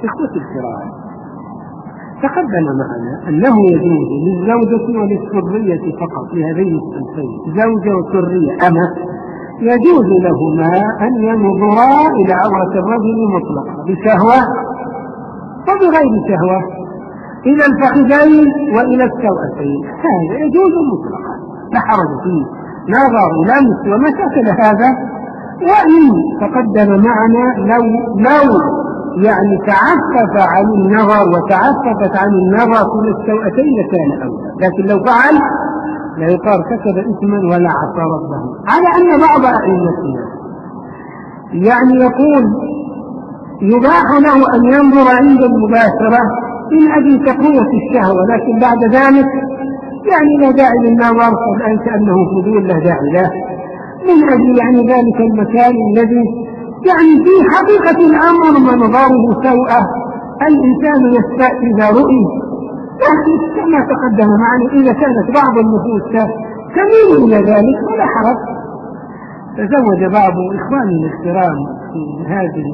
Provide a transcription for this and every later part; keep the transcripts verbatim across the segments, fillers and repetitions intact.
إخوتي الكرام، تقدم معنا أنه يجوز للزوجة وللسرية فقط لهذين الصنفين، زوجة وسرية أما، يجوز لهما أن ينظرا إلى عورة الرجل مطلقا بشهوة وبغير شهوة، إلى الفخذين وإلى السوأتين، هذا يجوز مطلقا لا حرج فيه، نظر لمس وما شكل هذا. وإن تقدم معنا لو لو يعني تعفف عن النظر وتعففت عن النظر إلى السوأتين لكان أولى، لكن لو فعل لا يقال كسب إثما ولا عصى ربه. على أن بعض أئمتنا يعني يقول يباح له أن ينظر عند المباشرة من أجل تقوية الشهوة، لكن بعد ذلك يعني لا داعي للنظر، فالآن كأنه فضول لا داعي له، من أجل يعني ذلك المكان الذي يعني في حقيقة الأمر منظره سوءة الإنسان يستاء إذا رؤي، لكن كما تقدم معنا إذا كانت بعض النفوس تميل إلى ذلك ولا حرج. تزوج بعض إخواننا الكرام في هذه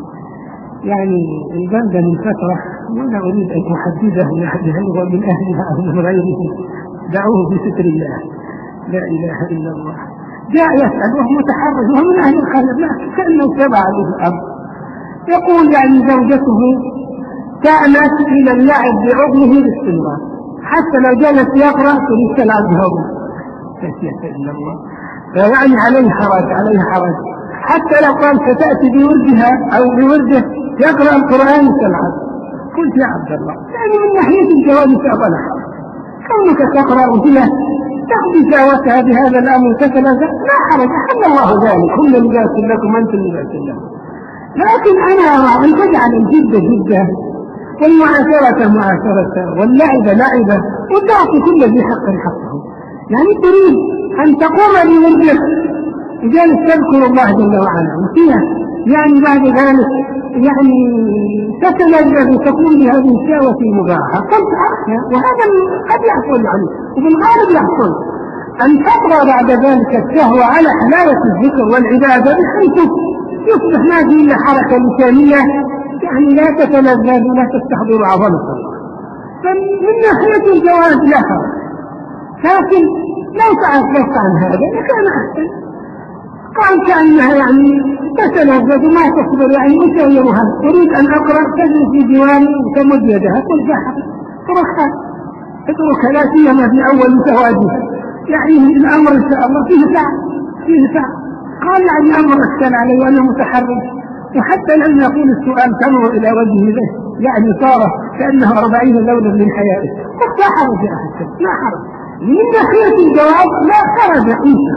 يعني البلدة من فترة، ولا أريد أن أحدده لأحد هل هو من أهلها أو من غيره، دعوه بستر الله، لا إله إلا الله. جاء يسأل وهو متحرج وهو من أهل الخلف، كأنه تبع عليه الأمر، يقول يعني زوجته كانت إلى اللعب بعضله باستمرار، حتى لو جلس يقرأ تريد تلعب بعضه، لا إله إلا الله، فيعني عليه حرج عليه حرج، حتى لو قال ستأتي بوردها أو بورده يقرأ القرآن وتلعب. قلت يا عبد الله يعني من ناحية الجواز فأبلا حرج، كونك تقرأ وهي تقضي شهوتها بهذا الأمر تتلذذ لا حرج، أحل الله ذلك، هم لباس لكم أنتم لباس لكم. لكن أنا أرى أن تجعل الجد جدة والمعاشرة معاشرة واللعب لعبة وتعطي كل ذي حق حقه، يعني تريد أن تقوم بوردك إذا تذكر الله جل وعلا وفيها يعني بعد ذلك يعني تتلذذ وتقوم بهذه الشهوة المباحة، قلت أخشى وهذا قد يحصل عنه وبالغالب يحصل أن تطغى بعد ذلك الشهوة على حلاوة الذكر والعبادة بحيث يصبح ما فيه إلا حركة لسانية يعني لا تتلذذ ولا تستحضر عظمة الله. فمن ناحية الجواز لا حرج، لكن لو تعرفت عن هذا لكان أحسن. قال كأنها يعني تتلذذ ما تصبر، يعني أسيرها أريد أن أقرأ تجلس في ديواني وتمد يدها قل جاحة اتركها اتركها لا سيما في أول زواجها، يعني الأمر إن شاء الله فيه ساعة فيه ساعة. قال يعني الأمر أشكال علي وأنا متحرج، وحتى لم يقول السؤال تنظر إلى وجهه له يعني صار كأنه أربعين لونا من حيائه، لا حرج يا أحسن لا حرج. من ناحية الجواب لا حرج إنسا.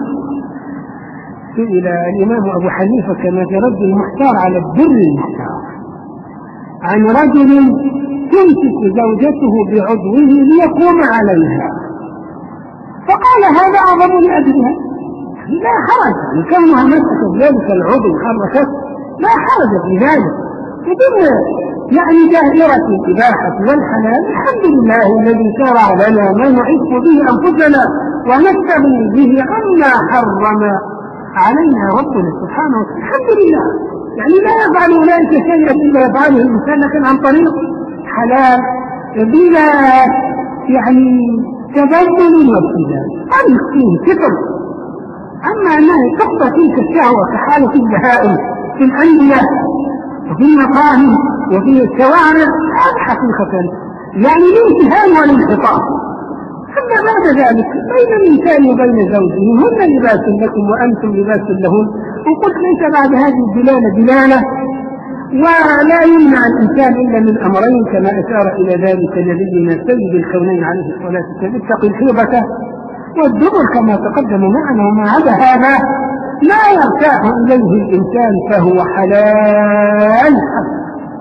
سئل الإمام أبو حنيفة كما في رد المحتار على الدر المحتار عن رجل تمسك زوجته بعضوه ليقوم عليها، فقال هذا أعظم لأجلها، لا حرج يعني كونها مسكت ذلك العضو حركت لا حرج في ذلك، وضمن يعني دائرة الإباحة والحلال الحمد لله الذي شرع لنا ما نعف به أنفسنا ونستغني به عما حرم علينا ربنا سبحانه وتعالى، الحمد لله. يعني لا يفعل أولئك شيئا إلا يفعله الإنسان لكن عن طريق حلال بلا يعني تبذل وابتذال، طريق فيه فطر. أما أنها تقضى تلك الشهوة كحالة البهائم في الأندية وفي المقاهي وفي الشوارع هذا حقيقة يعني الامتهان والانحطاط. أما بعد ذلك بين الإنسان وبين زوجه هن لباس لكم وأنتم لباس لهم، وقلت ليس بعد هذه الدلالة دلالة، ولا يمنع الإنسان إلا من أمرين كما أشار إلى ذلك نبينا سيد الكونين عليه الصلاة والسلام، اتق الحيضة والدبر كما تقدم معنا، وما عدا هذا لا يرتاح إليه الإنسان فهو حلال حق.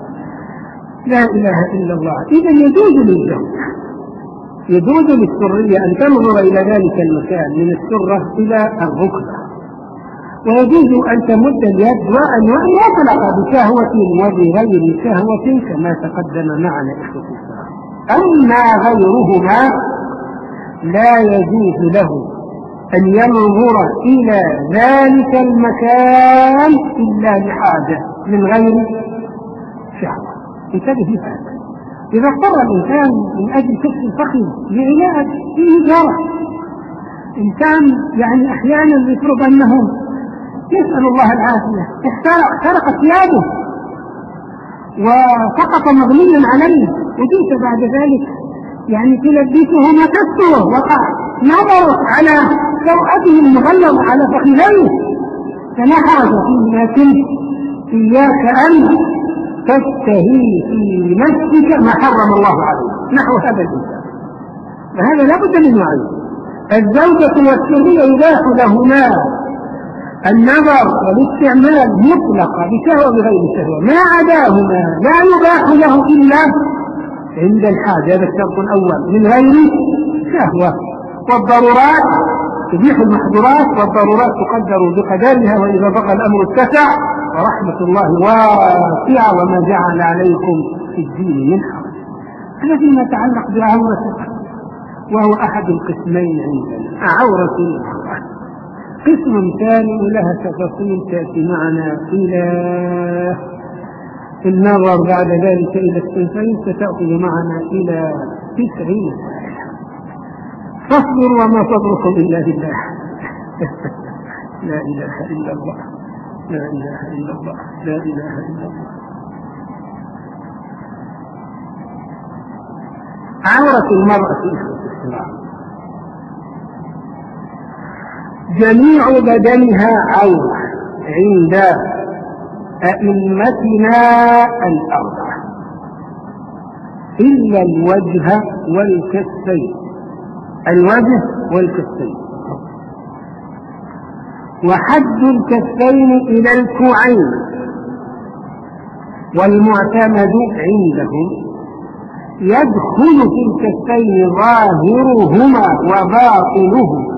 لا إله إلا الله. إذا يجوز للزوج يجوز للسرية أن تنظر إلى ذلك المكان من السرة إلى الركبة، ويجوز أن تمد اليد وأن يطلق بشهوة وبغير شهوة كما تقدم معنا إخوتي الكرام. أما غيرهما لا يجوز له أن ينظر إلى ذلك المكان إلا لحاجة من غير شهوة، انتبه لهذا. إذا اضطر الإنسان من أجل كشف الفخذ لعلاج فيه جرح، إنسان يعني أحيانا يفرض أنه يسأل الله العافية احترق احترقت ثيابه وسقط مغليا عليه، وجئت بعد ذلك يعني تلبسه ما تستره، وقع نظرت على سوءته المغلظ على فخذيه، فلا حرج فيه، لكن إياك أن تشتهي في نفسك ما حرم الله عليه نحو هذا الإنسان. فهذا لا بد من وعي. الزوجة والسرية يباح لهما النظر والاستعمال مطلقة بشهوة بغير شهوة، ما عداهما لا يباح له إلا عند الحاجة، هذا الشرط الأول، من غير شهوة. والضرورات تبيح المحظورات، والضرورات تقدر بقدرها، وإذا بقى الأمر اتسع ورحمة الله واسعة وما جعل عليكم في الدين من حرج. هذا فيما يتعلق بعورة، وهو أحد القسمين عندنا، عورة المرأة. قسم ثاني لها تفاصيل تأتي معنا إلى النظر بعد ذلك إلى الصنفين، ستأخذ معنا إلى تسعين. فاصبر وما صبركم إلا بالله. لا إله إلا الله، لا إله إلا الله، لا إله إلا الله. عورة المرأة في الإسلام جميع بدنها عورة عند أئمتنا الأربعة إلا الوجه والكفين، الوجه والكفين، وحد الكفين إلى الكوعين، والمعتمد عندهم يدخل في الكفين ظاهرهما وباطنهما.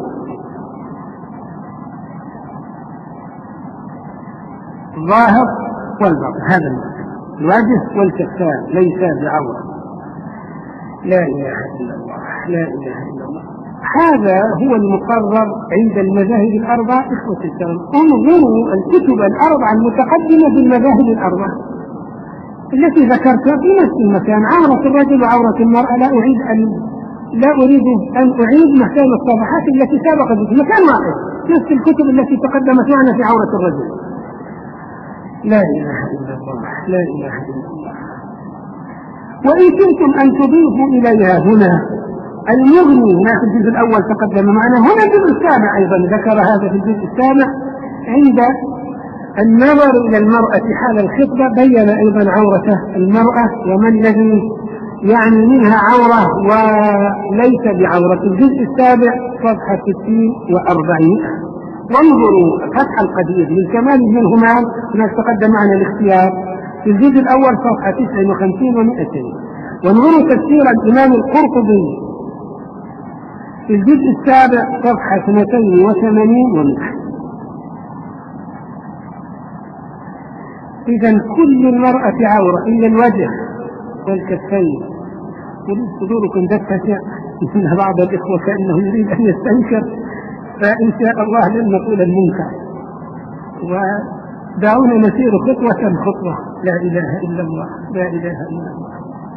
ظاهر والباطن، هذا المعنى. الوجه والكفان ليس بعورة. لا إله إلا الله، لا إله إلا الله. هذا هو المقرر عند المذاهب الأربعة. إخوة الكرام، انظروا الكتب الأربعة المتقدمة بالمذاهب الأربعة التي ذكرتها في نفس المكان، عورة الرجل وعورة المرأة. لا أريد أن لا أريد أن أعيد محكمة الصفحات التي سبقت في مكان واحد، نفس الكتب التي تقدمت معنا في عورة الرجل. لا إله إلا الله، لا إله إلا الله. وإن كنتم أن تضيفوا إليها هنا المغني، هنا في الجزء الأول تقدم معنا، هنا الجزء السابع أيضا ذكر هذا في الجزء السابع عند النظر إلى المرأة حال الخطبة، بين أيضا عورة المرأة وما الذي يعني منها عورة وليس بعورة. الجزء السابع صفحة ستين وأربعين. وانظروا فتح القدير للكمال منهما، هناك تقدم معنا الاختيار في الجزء الأول صفحة تسعة وخمسين ومئتين. وانظروا تفسير الإمام القرطبي في الجزء السابع صفحة اثنتين وثمانين ومئة. إذا كل المرأة عورة إلا الوجه والكفين. يريد صدوركم تتسع، إن بعض الإخوة كأنه يريد أن يستنكر، فإن شاء الله لن نقول المنكر، ودعونا نسير خطوة خطوة. لا إله إلا الله، لا إله إلا الله.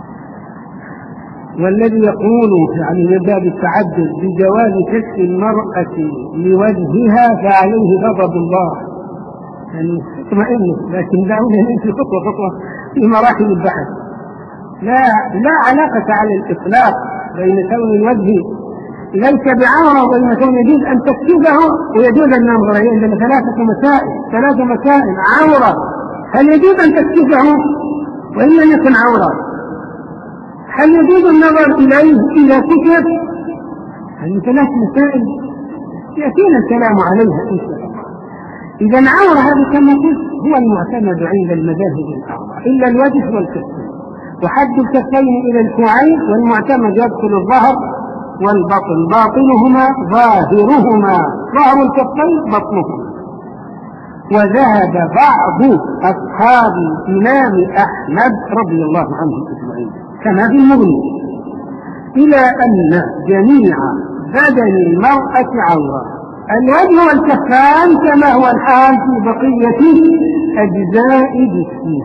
والذي يقول يعني من باب التعدد بجواز كشف المرأة لوجهها فعليه غضب الله، يعني اطمئن، لكن دعونا نمشي خطوة خطوة في مراحل البحث. لا لا علاقة على الإطلاق بين كون الوجه ليس بعورة وبين كون يجوز أن تكشفه ويجوز أن ننظر إليه. عندنا ثلاثة مسائل ثلاثة مسائل. عورة، هل يجوز أن تكشفه وإن لم يكن عورة؟ هل يجوز النظر إليه إذا كشف؟ هذه ثلاث مسائل يأتينا الكلام عليها إن شاء الله. إذا عورة هذا كما قلت هو المعتمد عند المذاهب الأربعة إلا الوجه والكفين، وحد الكفين إلى الكوعين، والمعتمد يدخل الظهر والبطن، باطنهما ظاهرهما، ظهر الكفين بطنهما. وذهب بعض أصحاب الإمام أحمد رضي الله عنه أجمعين كما في المغني إلى أن جميع بدن المرأة عورة، الوجه والكفان كما هو الحال في بقية أجزاء جسمها.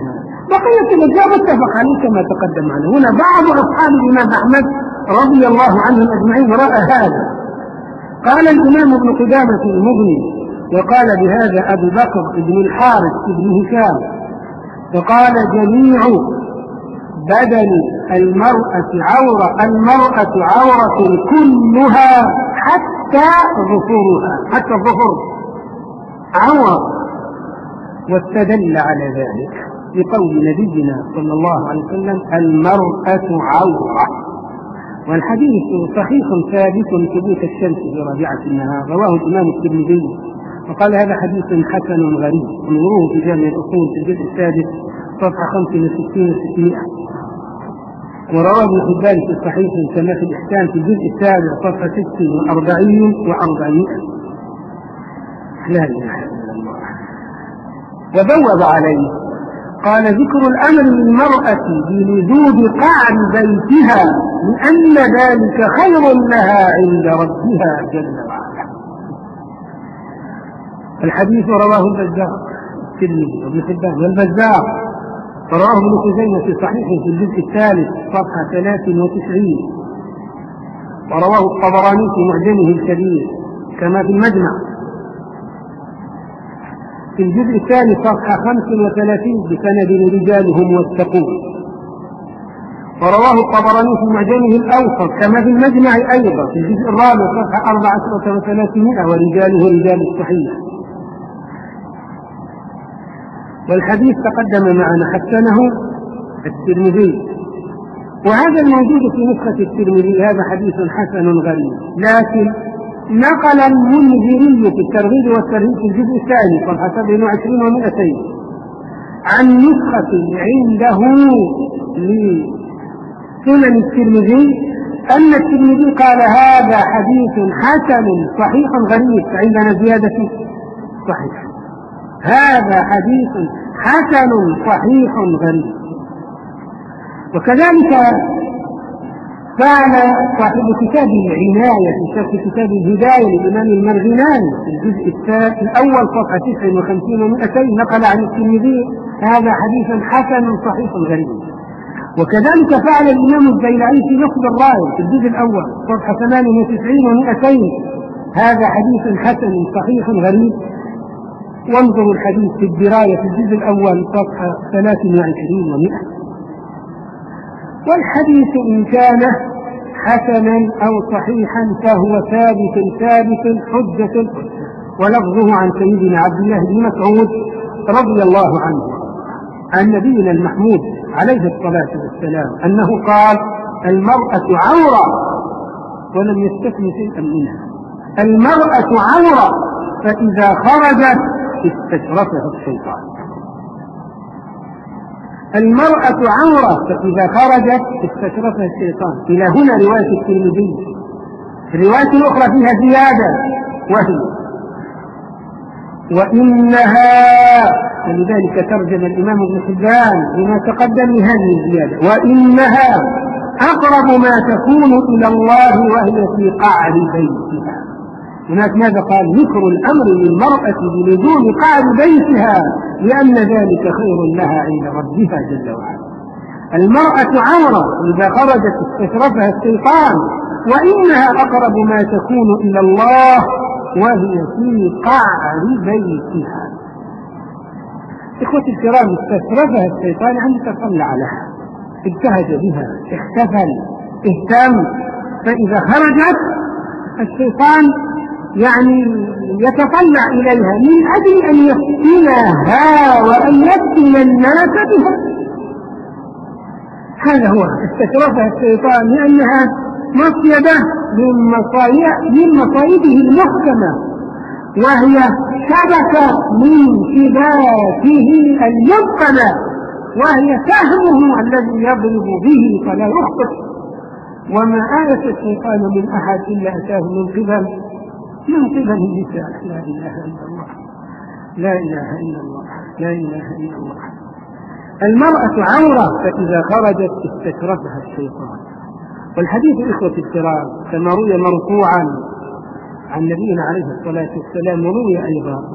بقية الأجزاء متفق عليه كما تقدم عنه. هنا بعض أصحاب الإمام أحمد رضي الله عنهم أجمعين رأى هذا. قال الإمام ابن قدامة المغني وقال بهذا أبو بكر بن الحارث بن هشام وقال جميع بدن المرأة عورة المرأة عورة كلها حتى ظفرها حتى الظفر عورة. واستدل على ذلك بقول نبينا صلى الله عليه وسلم المرأة عورة. والحديث صحيح ثابت ثبوت الشمس في رابعة النهار، رواه الإمام الترمذي وقال هذا حديث حسن غريب، انظروه في جامع الأصول في الجزء السادس صفحة خمسة وستين وستمائة. ورواه ابن حبان في الصحيح كما في الإحكام في الجزء السابع صفحة ست وأربعين وأربعمائة. لا إله إلا الله. وبوب عليه قال ذكر الأمر للمرأة بلزوم قعر بيتها لأن ذلك خير لها عند ربها جل وعلا. الحديث رواه البزار الترمذي وابن حبان والبزار، ورواه ابن خزيمة في صحيحه في الجزء الثالث صفحة ثلاث وتسعين، ورواه الطبراني في معجمه الكبير كما في المجمع في الجزء الثاني صفحة خمس وثلاثين بسند رجالهم والتقون، ورواه الطبراني في معجمه الأوسط كما في المجمع أيضا في الجزء الرابع صفحة أربعة وثلاثمائة ورجاله رجال الصحيح. والحديث تقدم معنا حسنه الترمذي. وهذا الموجود في نسخة الترمذي هذا حديث حسن غريب، لكن نقل المنذري في الترغيب والترهيب في الجزء الثاني صفحة سبع وعشرين ومئتين عن نسخة عنده لسنن الترمذي أن الترمذي قال هذا حديث حسن صحيح غريب، عندنا زيادة صحيح، هذا حديث حسن صحيح غريب. وكذلك فعل صاحب كتاب العناية في شرح كتاب الهداية للإمام المرغناني في الجزء الأول صفحة تسع وخمسين ومئتين نقل عن الترمذي هذا حديث حسن صحيح غريب. وكذلك فعل الإمام الزيلعي في نصب الراية في الجزء الأول صفحة ثمان وتسعين ومئتين هذا حديث حسن صحيح غريب. وانظروا الحديث في الدراية في الجزء الأول صفحة ثلاث وعشرين ومئة. والحديث إن كان حسنا أو صحيحا فهو ثابت ثابت حجة، ولفظه عن سيدنا عبد الله بن مسعود رضي الله عنه عن نبينا المحمود عليه الصلاة والسلام أنه قال المرأة عورة، ولم يستثني شيئا منها. المرأة عورة فإذا خرجت استشرفها الشيطان. المرأة عورة فإذا خرجت استشرفها الشيطان. إلى هنا رواية الترمذي. الرواية الأخرى فيها زيادة وهي وإنها، ولذلك ترجم الإمام ابن حبان بما تقدم هذه الزيادة وإنها أقرب ما تكون إلى الله وهي في قعر بيتها. هناك ماذا قال؟ ذكر الأمر للمرأة بلزوم قعر بيتها لأن ذلك خير لها عند ربها جل وعلا. المرأة عورة إذا خرجت استشرفها الشيطان، وإنها أقرب ما تكون إلى الله وهي في قعر بيتها. إخوتي الكرام، استشرفها الشيطان يعني تطلع لها، ابتهج بها، احتفل، اهتم. فإذا خرجت الشيطان يعني يتطلع إليها من أجل أن يفتنها وأن يفتن الناس بها. هذا هو استشرفها الشيطان لأنها مصيدة من مصايده المحكمة، وهي شبكة من شباكه المتقنة، وهي سهمه الذي يضرب به فلا يخطئ. وما آية الشيطان من أحد إلا أتاه من قبل من قبل النساء. لا إله إلا الله، لا إله إلا الله، لا إله إلا الله. المرأة عورة فإذا خرجت استشرفها الشيطان. والحديث إخوة الكرام كما روي مرفوعا عن نبينا عليه الصلاة والسلام، وروي أيضا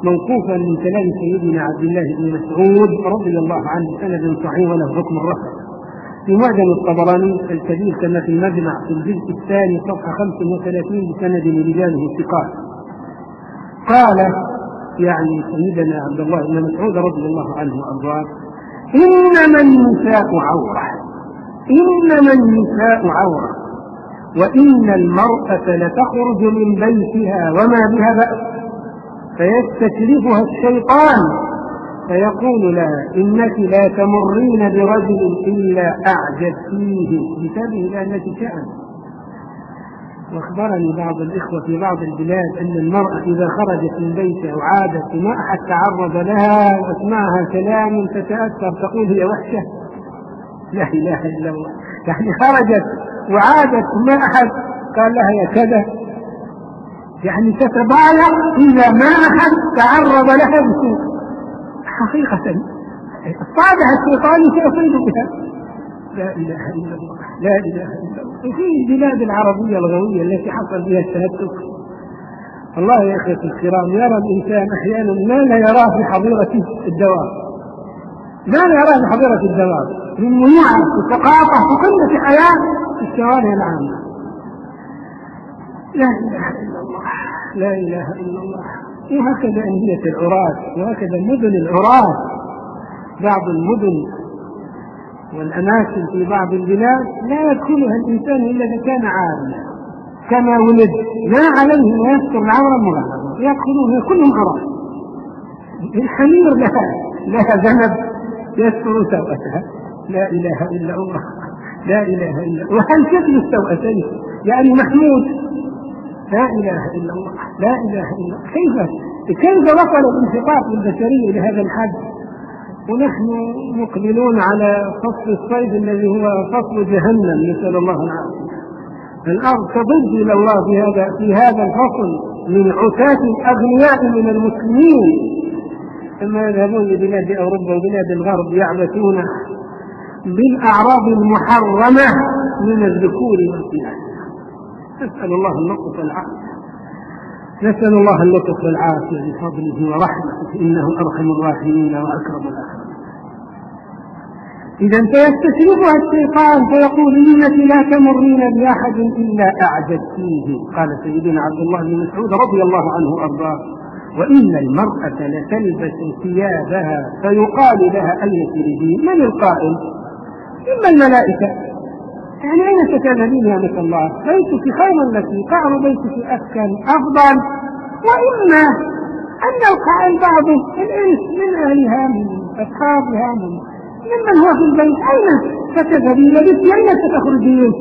موقوفا من كلام سيدنا عبد الله بن مسعود رضي الله عنه سند صحيح وله حكم الرفع في معجم الطبراني الكبير كما في المجمع في الجزء الثاني صفحة خمسة وثلاثين بسند رجاله ثقات. قال يعني سيدنا عبد الله بن مسعود رضي الله عنه وارضاه: انما النساء عوره، انما النساء عوره، وان المراه لتخرج من بيتها وما بها بأس، فيستشرفها الشيطان فيقول لها: انك لا تمرين برجل الا اعجبتيه بسبب لانك شأن. واخبرني بعض الاخوه في بعض البلاد ان المراه اذا خرجت من بيتها وعادت ما احد تعرض لها واسمعها كلام تتاثر تقول هي وحشه. لا اله الا الله، يعني خرجت وعادت ما احد قال لها يا كذا، يعني تتبالغ اذا ما احد تعرض لها بسوء. حقيقه الطابع الشيطاني سيصيب بها. لا اله الا الله، لا اله الا الله. وفي البلاد العربيه الغويه التي حصل بها التهتك، الله يا اخوتي الكرام، يرى الانسان احيانا ما لا يراه في حظيره الدواب، ما لا يراه في حظيره الدواب من منوعه وثقافه وقله حياه في الشوارع العامه. لا اله الا الله، لا اله الا الله. وهكذا انديه العراة، وهكذا مدن العراة، بعض المدن والأماكن في بعض البلاد لا يدخلها الإنسان إلا إذا كان عاريا كما ولد، ما عليه أن يستر العورة المغلظة، يدخلون كلهم عراة. الحمير لها لها ذنب يستر سوءتها. لا إله إلا الله، لا إله إلا الله. وهل شكل السوءتين يعني محمود؟ لا إله إلا الله، لا إله إلا الله. كيف كيف وصل الانحطاط البشري لهذا الحد ونحن مقبلون على فصل الصيد الذي هو فصل جهنم، نسأل الله العافية. الأرض تضج إلى الله في هذا في هذا الفصل من عتاة الأغنياء من المسلمين، ثم يذهبون لبلاد أوروبا وبلاد الغرب يعبثون بالأعراض المحرمة من الذكور والإناث. نسأل الله اللطف والعافية، نسأل الله اللطف والعافية بفضله ورحمته، إنه أرحم الراحمين وأكرم الأكرمين. إذا فيستشرفها الشيطان فيقول: إنك لا تمرين بأحد إلا أعجبتيه. قال سيدنا عبد الله بن مسعود رضي الله عنه وأرضاه: وإن المرأة لتلبس ثيابها فيقال لها: أين تريدين؟ من القائل؟ إما الملائكة، يعني أين تتذهبين يا نسأل الله؟ بيتك خير لك، قعر بيتك أسكن أفضل. وإما أن القائل بعض الإنس من أهلها من أصحابها من ممن هو في البيت: أين ستذهبين بك؟ أين ستخرجين؟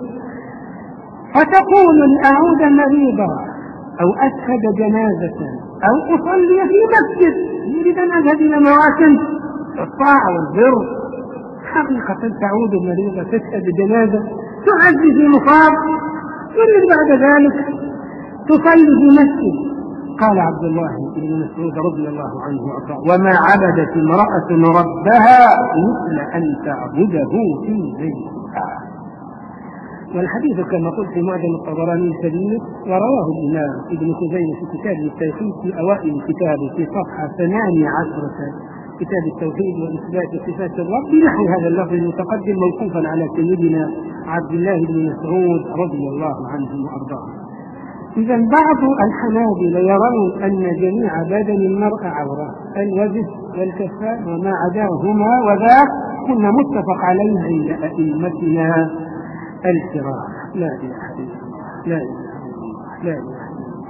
فتقول: لأعود مريضا، أو أشهد جنازة، أو أصلي في مسجد. يريد أن أذهب إلى مواسم الطاعة والبر. حقيقة تعود مريضة، تشهد جنازة، تعزي في مصاب، يريد بعد ذلك تصلي في مسجد. قال عبد الله بن مسعود رضي الله عنه وارضاه: وما عبدت امرأة ربها مثل أن تعبده في بيتها. والحديث كما قلت في معجم الطبراني الكبير، ورواه الإمام ابن خزيمة في كتاب التوحيد في أوائل كتابه في صفحة ثمانية عشرة، كتاب التوحيد وإثبات صفات الرب، بنحو هذا اللفظ المتقدم موقوفا على سيدنا عبد الله بن مسعود رضي الله عنه وأرضاه. إذا بعض الحنابلة يرون أن جميع بدن المرأة عورة، الوجه والكفان وما عداهما، وذاك كنا متفق عليه عند أئمتنا الكرام. لا إله إلا الله، لا إله إلا الله، لا إله إلا الله.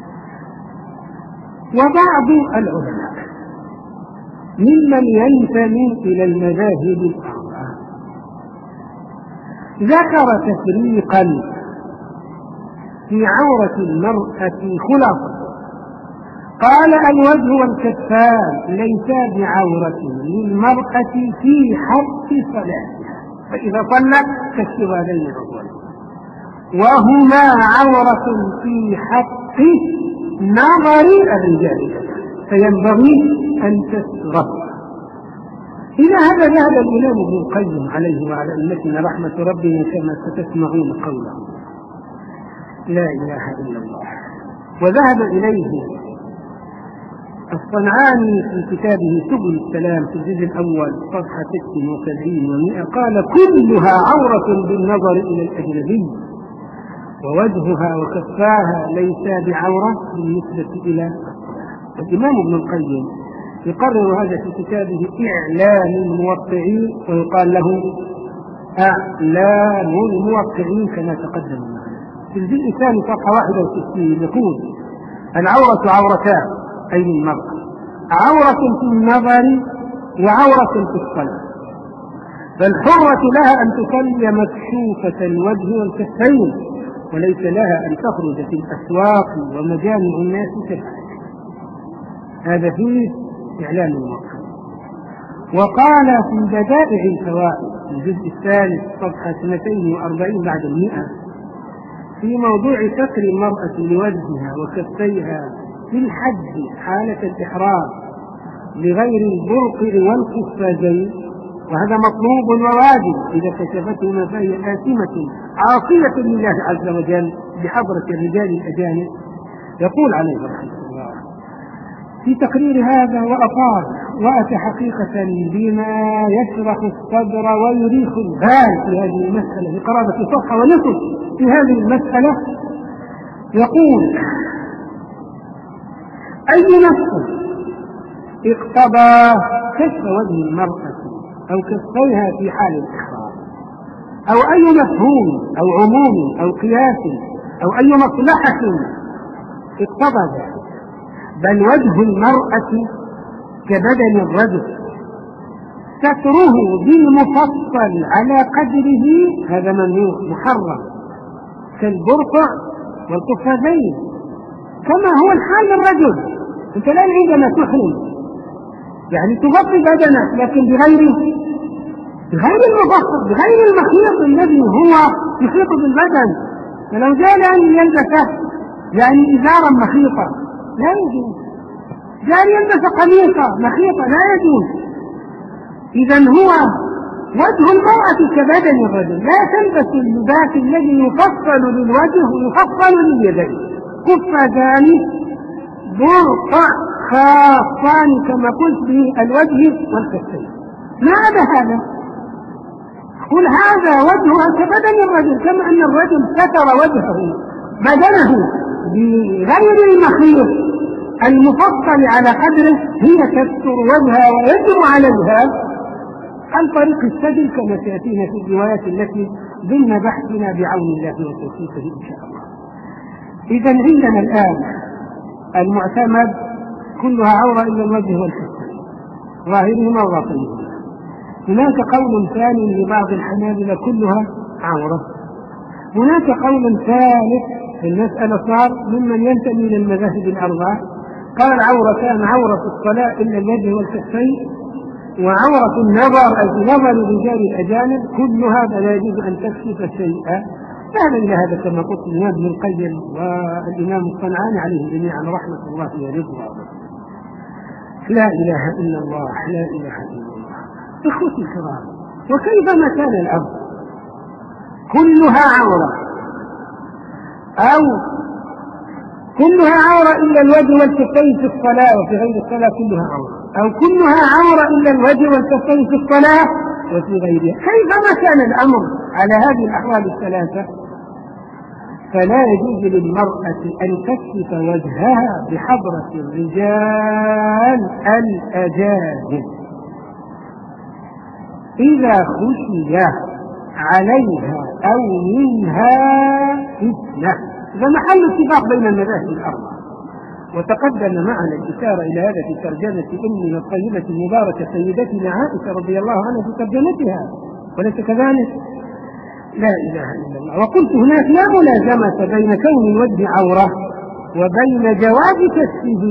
وبعض العلماء ممن ينتمي إلى المذاهب الأربعة ذكر تفريقا في عورة المرأة خلاصة. قال: الوجه والكفان ليسا بعورة للمرأة في حق صلاتها، فإذا صلت كالشمالين أولا، وهما عورة في حق نظر الرجال، فينبغي أن تستر. إلى هذا ذهب الإمام ابن القيم عليه وعلى أئمتنا رحمة ربنا كما ستسمعون قوله. لا إله إلا الله. وذهب إليه الصنعاني في كتابه سبل السلام في الجزء الأول صفحة ست وسبعين ومئة قال: كلها عورة بالنظر إلى الأجنبي، ووجهها وكفاها ليس بعورة بالنسبة إلى الصلاة. الإمام ابن القيم يقرر هذا في كتابه إعلام الموقعين، ويقال له أعلام الموقعين كما تقدم معنا. في الجزء الثاني صفحة واحد وستين يقول: العورة عورتان، أي المرأة، عورة في النظر وعورة في الصلاة، فالحرة لها أن تصلي مكشوفة الوجه والكفين، وليس لها أن تخرج في الأسواق ومجامع الناس كذلك. هذا فيه إعلام الموقع. وقال في بدائع الفوائد الجزء الثالث صفحة اثنتين وأربعين بعد المئة في موضوع ستر المرأة لوجهها وكفيها في الحج حالة الإحرام لغير البرقع والقفازين، وهذا مطلوب وواجب إذا كشفتهما فهي آثمة عاصية لله عز وجل بحضرة الرجال الأجانب. يقول عليه رحمه الله في تقرير هذا: وأفاض وأتى حقيقة بما يشرح الصدر ويريح البال في هذه المسألة بقرابة صفحة ونصف في هذه المسألة. يقول: أي نص اقتضى كشف وجه المرأة أو كفيها في حال الإحرام، أو أي مفهوم أو عموم أو قياس أو أي مصلحة اقتضى ذلك، بل وجه المرأة كبدن الرجل ستره بالمفصل على قدره هذا ممنوع محرم، كالبرقع والقفازين، كما هو الحال للرجل. انت الآن عندما تحرم يعني تغطي بدنك لكن بغير بغير المفصل، بغير المخيط الذي هو يخيط بالبدن. فلو جاء أن يلبس يعني إزارا مخيطا لا يجوز، جاء يلبس قميصا مخيطا لا يجوز. إذا هو وجه المرأة كبدن الرجل، لا تلبس اللباس الذي يفصل للوجه ويفصل لليدين، قفازان برقع خاصان كما قلت به الوجه والكفين. ماذا هذا؟ قل هذا وجهها كبدن الرجل، كما أن الرجل ستر وجهه بدنه بغير المخيط المفصل على قدره، هي تستر وجهها ويجب عليها عن طريق السجل كما سيأتينا في الروايات التي ضمن بحثنا بعون الله وتوفيقه إن شاء الله. إذا عندنا الآن المعتمد كلها عورة إلا الوجه والكفين ظاهرهما وباطنهما. هناك قول ثاني لبعض الحنابلة كلها عورة. هناك قول ثالث في المسألة صار ممن ينتمي إلى المذاهب الأربعة، قال عورتان: عورة الصلاة إلا الوجه والكفين، وعورة النظر أي نظر الرجال الأجانب كل هذا لا يجوز أن تكشف شيئا. فهذا إلى هذا كما قلت الإمام ابن القيم والإمام الصنعاني عليه جميعا رحمة الله ورضوانه. لا إله إلا الله، لا إله إلا الله. إخوتي الكرام، وكيفما كان الأمر كلها عورة أو كلها عورة إلا الوجه والكفين في الصلاة وفي غير الصلاة كلها عورة، أو كلها عورة إلا الوجه والكفين في الصلاة وفي غيرها، كيفما كان الأمر على هذه الأحوال الثلاثة فلا يجوز للمرأة أن تكشف وجهها بحضرة الرجال الأجانب إذا خشي عليها أو منها فتنة. هذا محل اتفاق بين المذاهب الأربعة، وتقدم معنا الإشارة إلى هذا في ترجمة أمنا الطيبة المباركة سيدتنا عائشة رضي الله عنها في ترجمتها، وليس كذلك؟ لا إله إلا الله. وقلت هناك لا ملازمة بين كون الوجه عورة وبين جواز كشفه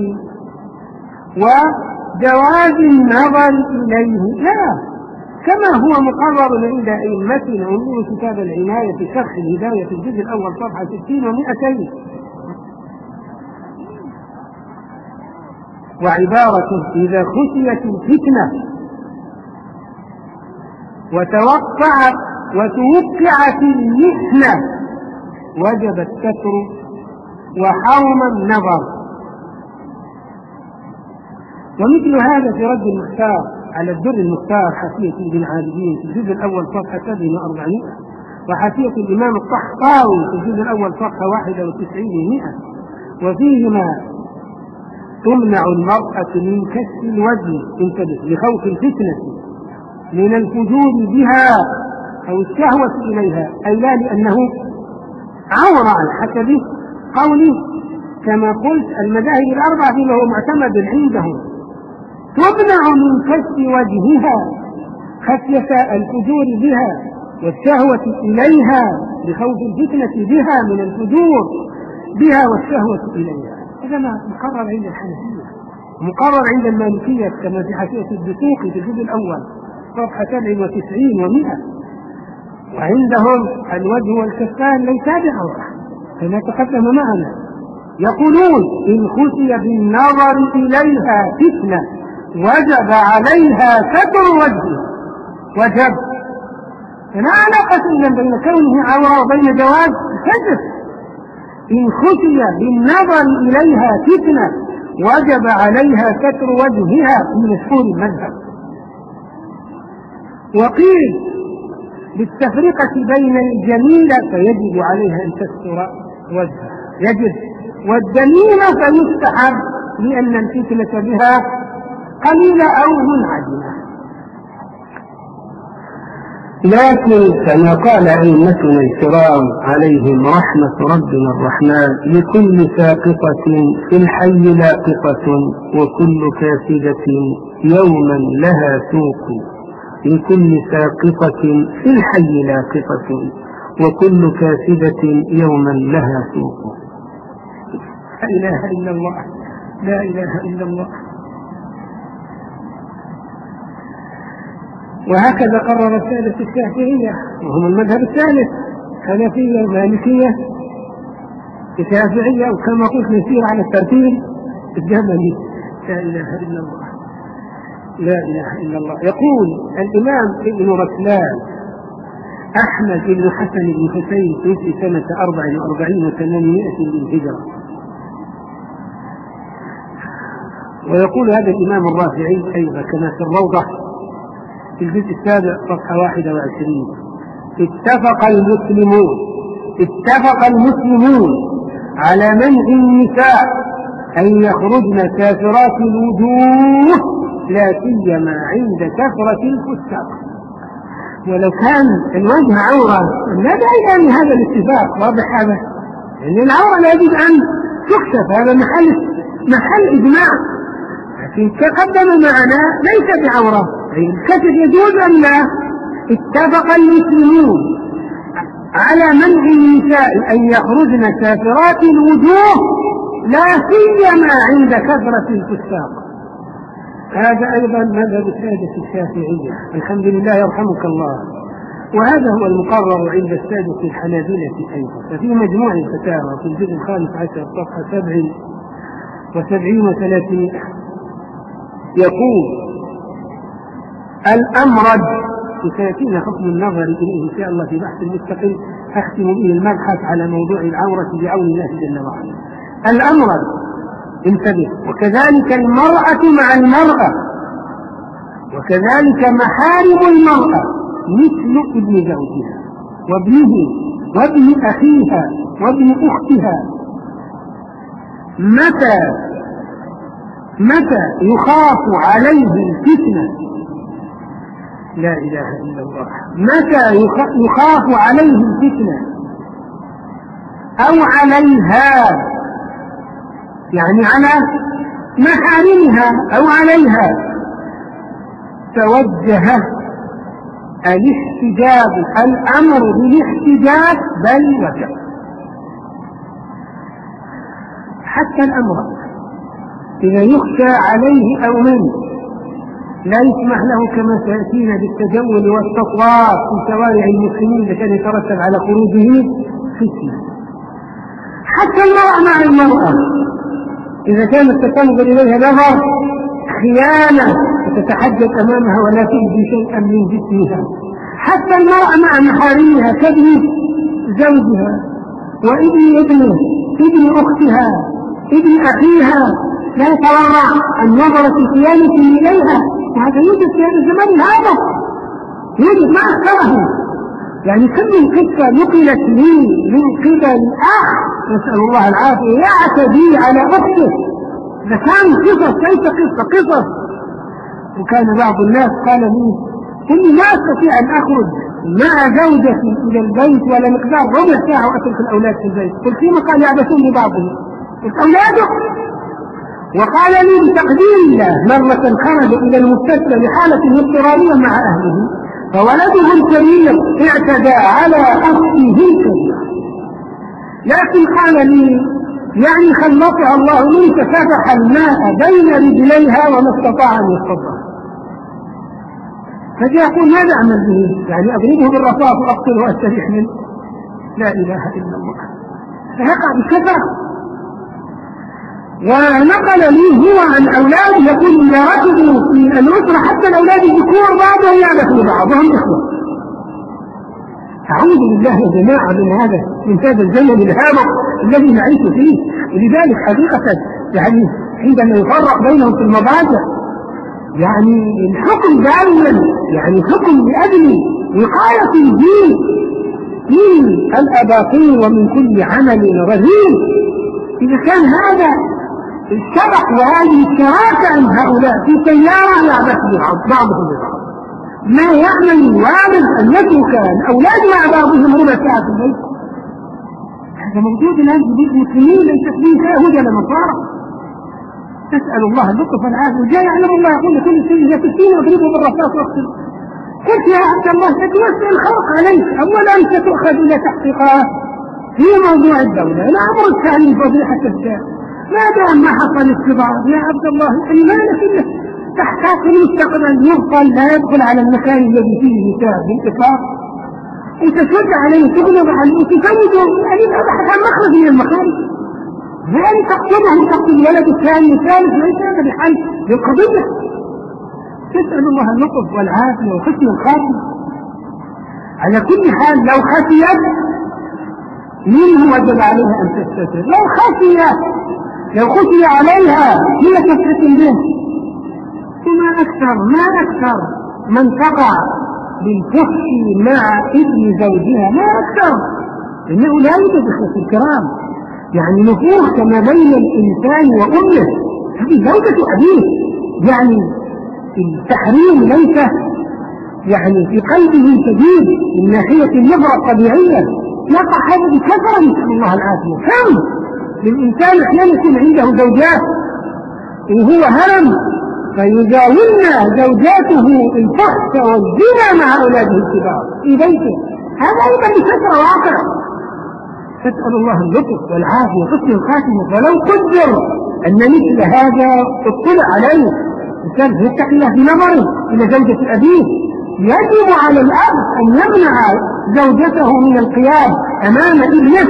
وجواز النظر إليه، لا، كما هو مقرر عند أئمتنا. انظروا كتاب العناية في شرح الهداية في الجزء الأول صفحة ستين ومئتين، وعبارة: إذا خشيت الفتنة وتوقعت وتوقعت المحنة وجب الستر وحرم النظر. ومثل هذا في رد المختار على الدر المختار حاشية ابن عابدين في الجزء الأول صفحة سبع وأربعين، وحاشية الإمام الطحطاوي في الجزء الأول صفحة واحد وتسعين ومئة، وفيهما تمنع المرأة من كشف الوجه انتبه لخوف الفتنة من الفجور بها أو الشهوة إليها، أي لا لأنه عورة على حسب قوله كما قلت المذاهب الأربعة فيما هو معتمد عندهم، تمنع من كشف وجهها خشية الفجور بها والشهوة إليها لخوف الفتنة بها من الفجور بها والشهوة إليها. هذا مقرر عند الحنفية مقرر عند المالكية كما في حاشية الدسوقي في الجزء الأول صفحة سبع وتسعين ومئة. وعندهم الوجه والكفان ليسا بعورة كما تقدم معنا، يقولون إن خشي بالنظر إليها فتنة وجب عليها ستر وجهه، وجب فلا علاقة إذن بين كونه عورة وبين جواز الكشف. إن خشي بالنظر إليها فتنة وجب عليها ستر وجهها من مشهور المذهب. وقيل بالتفرقة بين الجميلة فيجب عليها أن تستر وجهها يجب، والجميلة فيستحب لأن الفتنة بها قليلة أو منعدمة. لكن كما قال أئمتنا الكرام عليهم رحمة ربنا الرحمن لكل ساقطة في الحي لاقطة وكل كاسدة يوما لها سوق، لكل ساقطة في الحي لاقطة وكل كاسدة يوما لها سوق. لا إله إلا الله لا إله إلا الله. وهكذا قرر السادة الشافعية وهم المذهب الثالث، حنفية ومالكية الشافعية، وكما قلت نسير على الترتيب الجبلي. لا إله إلا الله لا إله إلا الله. يقول الإمام ابن رسلان أحمد بن حسن بن حسين في سنة أربع وأربعين وثمانمائة للهجرة، ويقول هذا الإمام الرافعي أيضا كما في الروضة في الجزء السابع صفحة واحد وعشرين: اتفق المسلمون اتفق المسلمون على منع النساء أن يخرجن كافرات الوجوه لا سيما عند كثرة الفساق. ولو كان الوجه عورة لا داعي لهذا الاتفاق، واضح هذا، لأن يعني العورة لا يجب أن تكشف، هذا محل محل إجماع، لكن تقدم معنا ليس بعورة، الكشف يجوز أم لا؟ اتفق المسلمون على منع النساء أن يخرجن كافرات الوجوه لا سيما عند كثرة الفساق. هذا أيضا مذهب السادة الشافعية الحمد لله يرحمك الله، وهذا هو المقرر عند السادة الحنابلة أيضا. ففي مجموع الفتاوى في الجزء الخامس عشر صفحة سبع وسبعين وثلاثين يقول الأمرد، وسيأتينا حكم النظر إليه إن شاء الله في بحث مستقل أختم به المبحث على موضوع العورة بعون الله جل وعلا. الأمرد انتبه، وكذلك المرأة مع المرأة، وكذلك محارم المرأة مثل ابن زوجها وابنه وابن أخيها وابن أختها متى متى يخاف عليه الفتنة، لا إله إلا الله، متى يخاف عليه الفتنة أو عليها، يعني على محارمها أو عليها، توجه الاحتجاب، الأمر بالاحتجاب بل وجب. حتى الأمر إذا يخشى عليه أو منه لا يسمح له كما سيأتينا بالتجول والتطواف في شوارع المسلمين لكي يترتب على خروجه فتنة. حتى المرأة مع المرأة إذا كانت تنظر إليها نظر خيانة وتتحدث أمامها ولا تبدي شيئا من جسمها، حتى المرأة مع محارمها كابن زوجها وابن ابنه ابن أختها ابن أخيها لا يتورع عن نظرة صيانة إليها، وهذا يوجد في هذا الزمان هذا، يوجد ما أكثره. يعني كم من قصة نقلت لي من قبل أخ نسأل الله العافية يعتدي على أخته، فكان قصص ليس قصة قصص. وكان بعض الناس قال لي إني ما أستطيع أن أخرج مع زوجتي إلى البيت ولا مقدار ربع ساعة وأترك الأولاد في البيت. قلت فيما قال يعبثون ببعضهم، قلت أولاده. وقال لي بتقدير الله مرة خرج إلى المستشفى لحالة اضطرارية مع أهله، فولده الكبير اعتدى على أخته الكبيرة، لكن قال لي يعني خلطها الله منك فتح الماء بين رجليها وما استطاع أن يصطدها. فجاء يقول ماذا أعمل به؟ يعني أضربه بالرصاص وأقتله وأستريح منه؟ لا إله إلا الله. فيقع بكثرة. ونقل لي هو عن أولاده يقول إذا ركبوا في الأسرة حتى الأولاد الذكور بعضهم يعرفوا بعضهم إخوة. أعوذ بالله يا جماعة من هذا من هذا الزمن الهابط الذي نعيش فيه. ولذلك حقيقة يعني عندما يفرق بينهم في المضاجع يعني الحكم دائما يعني حكم لأجل وقاية الدين من الأباطيل ومن كل عمل رذيل. إذا كان هذا الشرح وهذه الشراكة عن هؤلاء في سيارة يعبث بعضهم ببعض، ما يعمل الوالد أن يترك الأولاد مع بعضهم ربع ساعة في البيت؟ هذا موجود الآن في بيت المسلمين ليس فيه يهود ولا نصارى. نسأل الله اللطف والعافية. وجاء يعلم الله يقول لكل شيء إذا تسكين واضربه بالرصاص واقتل. قلت يا عبد الله ستوسع الخلق عليك، أولا ستؤخذ إلى تحقيقات في موضوع الدولة، لا أمرك عن فضيحة الشام ما دام ما حصل استبعاد. يا عبد الله يعني ما لك إلا تحتاج المستقبل يبقى لا يدخل على المكان الذي فيه نساء بالاتفاق، وتشد عليه تغلب عليه وتزوجه، يعني تبحث عن مخرج من المخارج. يعني تقتله تقتل الولد الثاني الثالث ليس هذا بحل للقضية. تسأل الله اللطف والعافية وحسن الخاتمة. على كل حال لو خشيت منه وجب عليها أن تستتر، لو خشيت لو خشي عليها هي تستتر به. وما أكثر ما أكثر من تقع بالفحش مع ابن زوجها، ما أكثر، إنه لا يوجد إخوة الكرام يعني نفوخ كما بين الإنسان وأمه. هذه زوجة أبيه، يعني التحريم ليس يعني في قلبه شديد من ناحية النظرة الطبيعية، يقع هذا بكثرة نسأل الله العافية. كم للإنسان أحيانا يكون عنده زوجات وهو هرم فيجاورنا زوجاته الفحش والزنا مع أولاده الكبار في بيته، هذا أيضا بكثرة واقع. تسأل الله اللطف والعافية وحسن الخاتمة. ولو قدر أن مثل هذا اطلع عليه الإنسان يتقي الله بنظره إلى زوجة أبيه، يجب على الأب أن يمنع زوجته من القيام أمام ابنه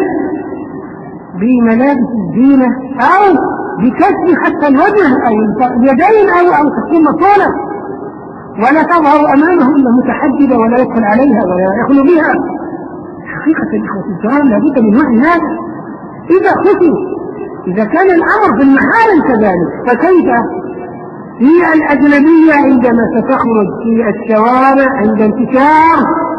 بملابس الزينة أو بكسب حتى الوجه أو اليدين أو أو تكون مطولة، ولا تظهر أمامه إلا متحجبة ولا يدخل عليها ولا يخلو بها. حقيقة الإخوة الكرام لابد من وعي هذا. إذا خفي إذا كان الأمر في المحارم كذلك، فكيف هي الأجنبية عندما ستخرج في الشوارع عند انتشار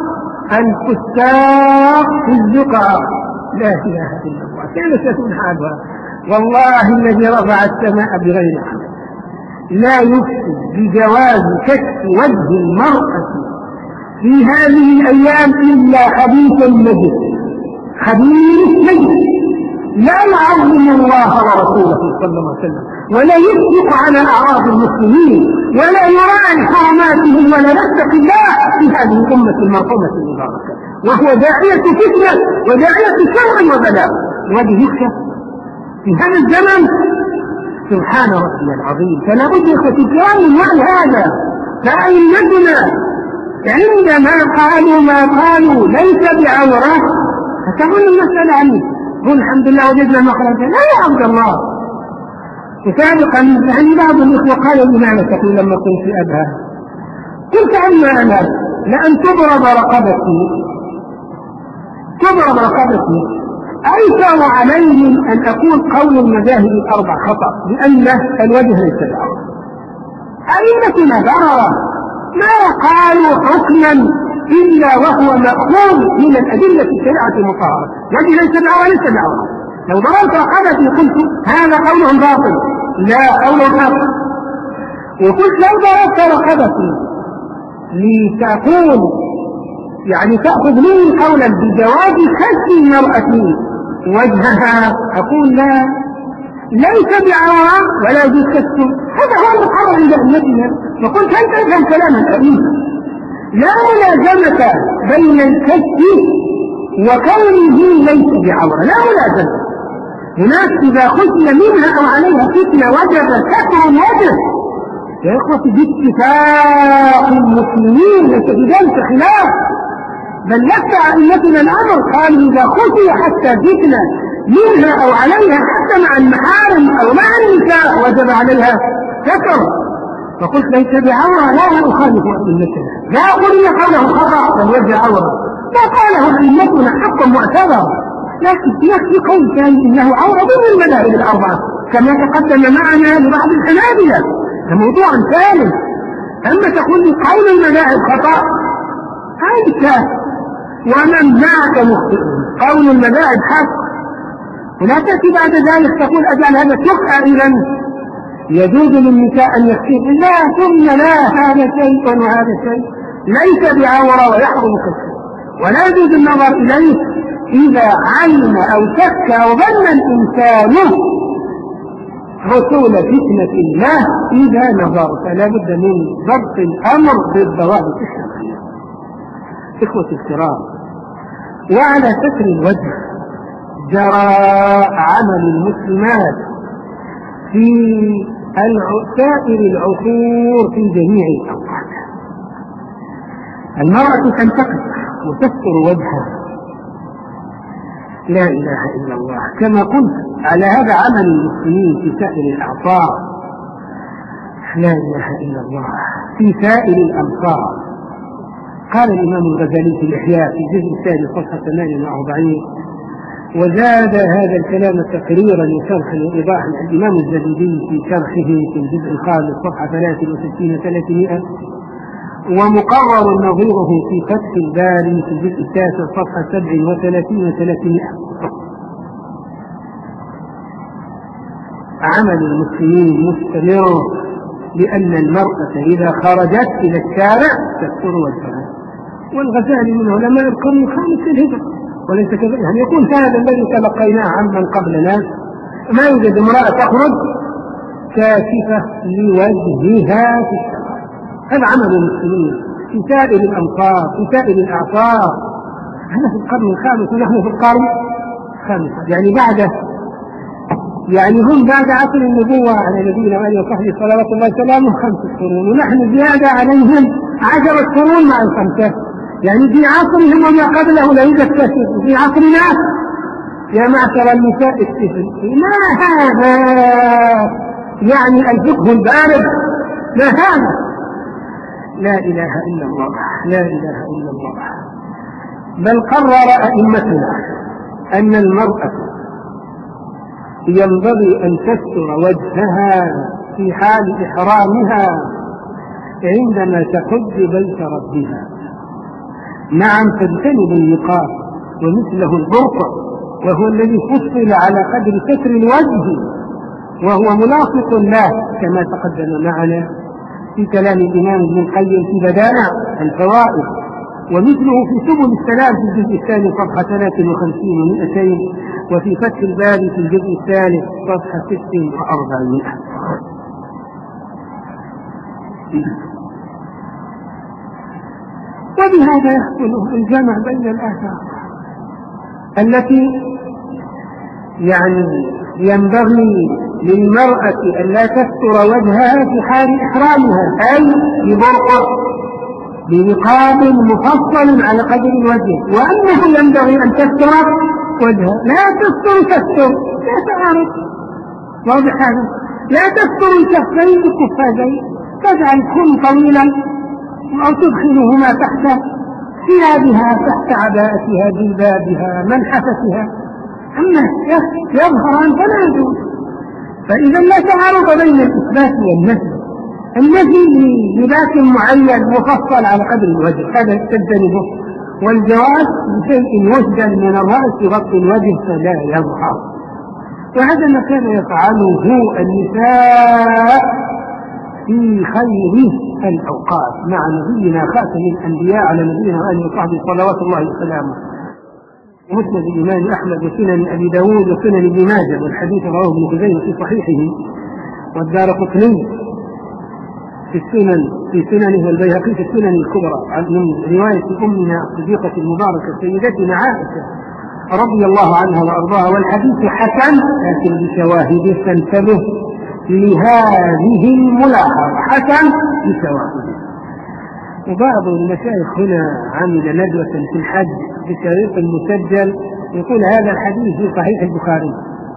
الفساق في الزقاق؟ لا إله إلا الله. كيف ستكون حالها؟ والله الذي رفع السماء بغير حمل لا يفسد بجواز كشف وجه المرأة في هذه الأيام إلا خبيث نجس، خبيث نجس لا يعظم الله ورسوله صلى الله عليه وسلم، ولا يشفق على أعراض المسلمين، ولا يراعي حرماتهم، ولا يتقي الله في هذه الأمة المرحومة المباركة، وهو داعية فتنة وداعية شر وبلاء. وهذه يكشف في هذا الزمن سبحان ربي العظيم. فلا بد يا اخوتي الكرام من وعي هذا. فأئمتنا عندما قالوا ما قالوا ليس بعورة فتقول المسألة عنه قل الحمد لله وجدنا مخرجا. لا يا عبد الله. وسابقا يعني بعض الإخوة قالوا لي معنى تقول لما كنت في أبها قلت أما أنا لأن تضرب رقبتي تضرب رقبتي أيسر عليهم أن أقول قول المذاهب الأربع خطأ لأن الوجه ليس بعورة. أئمتنا بررة ما قالوا حكما إلا وهو مأخوذ من الأدلة الشريعة المطهرة. الذي ليس بعورة ليس بعورة. لو ضربت رقبتي قلت هذا قول باطل، لا قول حق. وقلت لو ضربت رقبتي لتقول يعني تأخذ مني قولا بجواز كشف المرأة وجهها، أقول لا، ليس بعورة ولا يجوز كشف. هذا هو المقرر عند أئمتنا. وقلت هل تفهم كلام الأئمة؟ لا ملازمة بين الكشف وكونه ليس بعورة، لا ملازمة. هناك إذا خشي منها أو عليها فتنة وجب كسر الوجه يا إخوتي باتفاق المسلمين، ليس بذلك خلاف، بل يتبع أئمتنا الأمر. قالوا إذا خشي حتى فتنة منها أو عليها حتى مع المحارم أو مع النساء وجب عليها كسر. فقلت ليس بعورة، لا أخالف أئمتنا، لا أقول إن قوله خطأ بل وجه عورة، ما قاله أئمتنا حق معتبر، لكن يكفي قول ثاني إنه عورة ضمن المذاهب الأربعة كما تقدم معنا لبعض الحنابلة كموضوع ثالث. أما تقول لي قول المذاهب خطأ أنت ومن معك مخطئ، قول المذاهب حق، ولا تأتي بعد ذلك تقول أجعل هذا شقة إذا يجوز للنساء أن يكفين، لا ثم لا، هذا شيء وهذا شيء ليس بعورة ويحرم كفه، ولا يجوز النظر إليه إذا علم أو شك أو ظن الإنسان حصول فتنة الله إذا نظر، فلا بد من ضبط الأمر بالضوابط الشرعية. إخوة الكرام، وعلى ستر الوجه جرى عمل المسلمات في سائر العصور في جميع الأوقات. المرأة تنتقد وتستر وجهها، لا إله إلا الله، كما قلت على هذا عمل المسلمين في سائر الأعصار، لا إله إلا الله، في سائر الأمصار. قال الإمام الغزالي في الإحياء في الجزء الثاني صفحة ثمانية وأربعين، وزاد هذا الكلام تقريرا وشرحا وإيضاحا الإمام الزبيدي في شرحه في الجزء الخامس صفحة ثلاثة وستين ثلاثمائة، ومقرر نظيره في فتح الباري في الجزء التاسع صفحة سبع وثلاثين ثلاثمائة. عمل المسلمين مستمر، لأن المرأة إذا خرجت إلى الشارع تستر وجهها. والغزالي من علماء القرن الخامس الهجرة، وليس كذا، يعني يقول هذا الذي تلقيناه عمن قبلنا، ما يوجد امرأة تخرج كاشفة لوجهها في الشارع. هذا عمل المسلمين في سائر الأمصار في سائر الأعصار. هذا في القرن الخامس ونحن في القرن الخامس، يعني بعد يعني هم بعد عصر النبوة على نبينا وآله وصحبه صلوات الله وسلامه خمس قرون، ونحن زيادة عليهم عشرة قرون مع الخمسة، يعني في عصرهم وما قبله لا يوجد كشف، وفي عصرنا يا معشر النساء السفل. ما هذا يعني الفقه البارد؟ ما هذا؟ لا إله إلا الله، لا إله إلا الله. بل قرر أئمتنا أن المرأة ينبغي أن تستر وجهها في حال إحرامها عندما تحج بيت ربها. نعم تجتنب النقاب ومثله البرقع، وهو الذي فصل على قدر ستر الوجه، وهو ملاصق له كما تقدم معنا في كلام الإمام ابن القيم في بدائع الفوائد، ومثله في سبل السلام في الجزء الثاني صفحة ثلاثة وخمسين ومئتين، وفي فتح الباري في الجزء الثالث صفحة ست وأربعين. وبهذا يحصل الجمع بين الآثار التي يعني ينبغي للمرأة أن لا تستر وجهها في حال إحرامها، أي ببرقع بنقاب مفصل على قدر الوجه، وأنه ينبغي أن تستر وجهها، لا تستر تستر لا تعارض، واضح هذا؟ لا تستر الكفين بالكفازين، تجعل كل طويلا أو تدخلهما تحت ثيابها، تحت عباءتها، جلبابها، منحفتها، أما يظهر أن فلا يجوز. فإذا لا تعارض بين الإثبات والنفي. النفي لذات معين مفصل على قدر الوجه هذا تجتنبه، والجواز بشيء وجدا من الرأس يغطي الوجه فلا يظهر. وهذا ما كان يفعله النساء في خير الأوقات مع نبينا خاتم الأنبياء على نبينا وآله وصحبه صلوات الله وسلامه. مسند الإمام أحمد وسنن أبي داود وسنن ابن ماجه، والحديث رواه ابن خزيمة في صحيحه، والدارقطني في السنن في سننه، والبيهقي في السنن الكبرى من رواية أمنا الصديقة المباركة سيدتنا عائشة رضي الله عنها وأرضاها. والحديث حسن لكن بشواهده، فانتبه لهذه الملاحظة، حسن بشواهده. وبعض المشايخ هنا عمل ندوة في الحج بشريط مسجل يقول هذا الحديث في صحيح البخاري،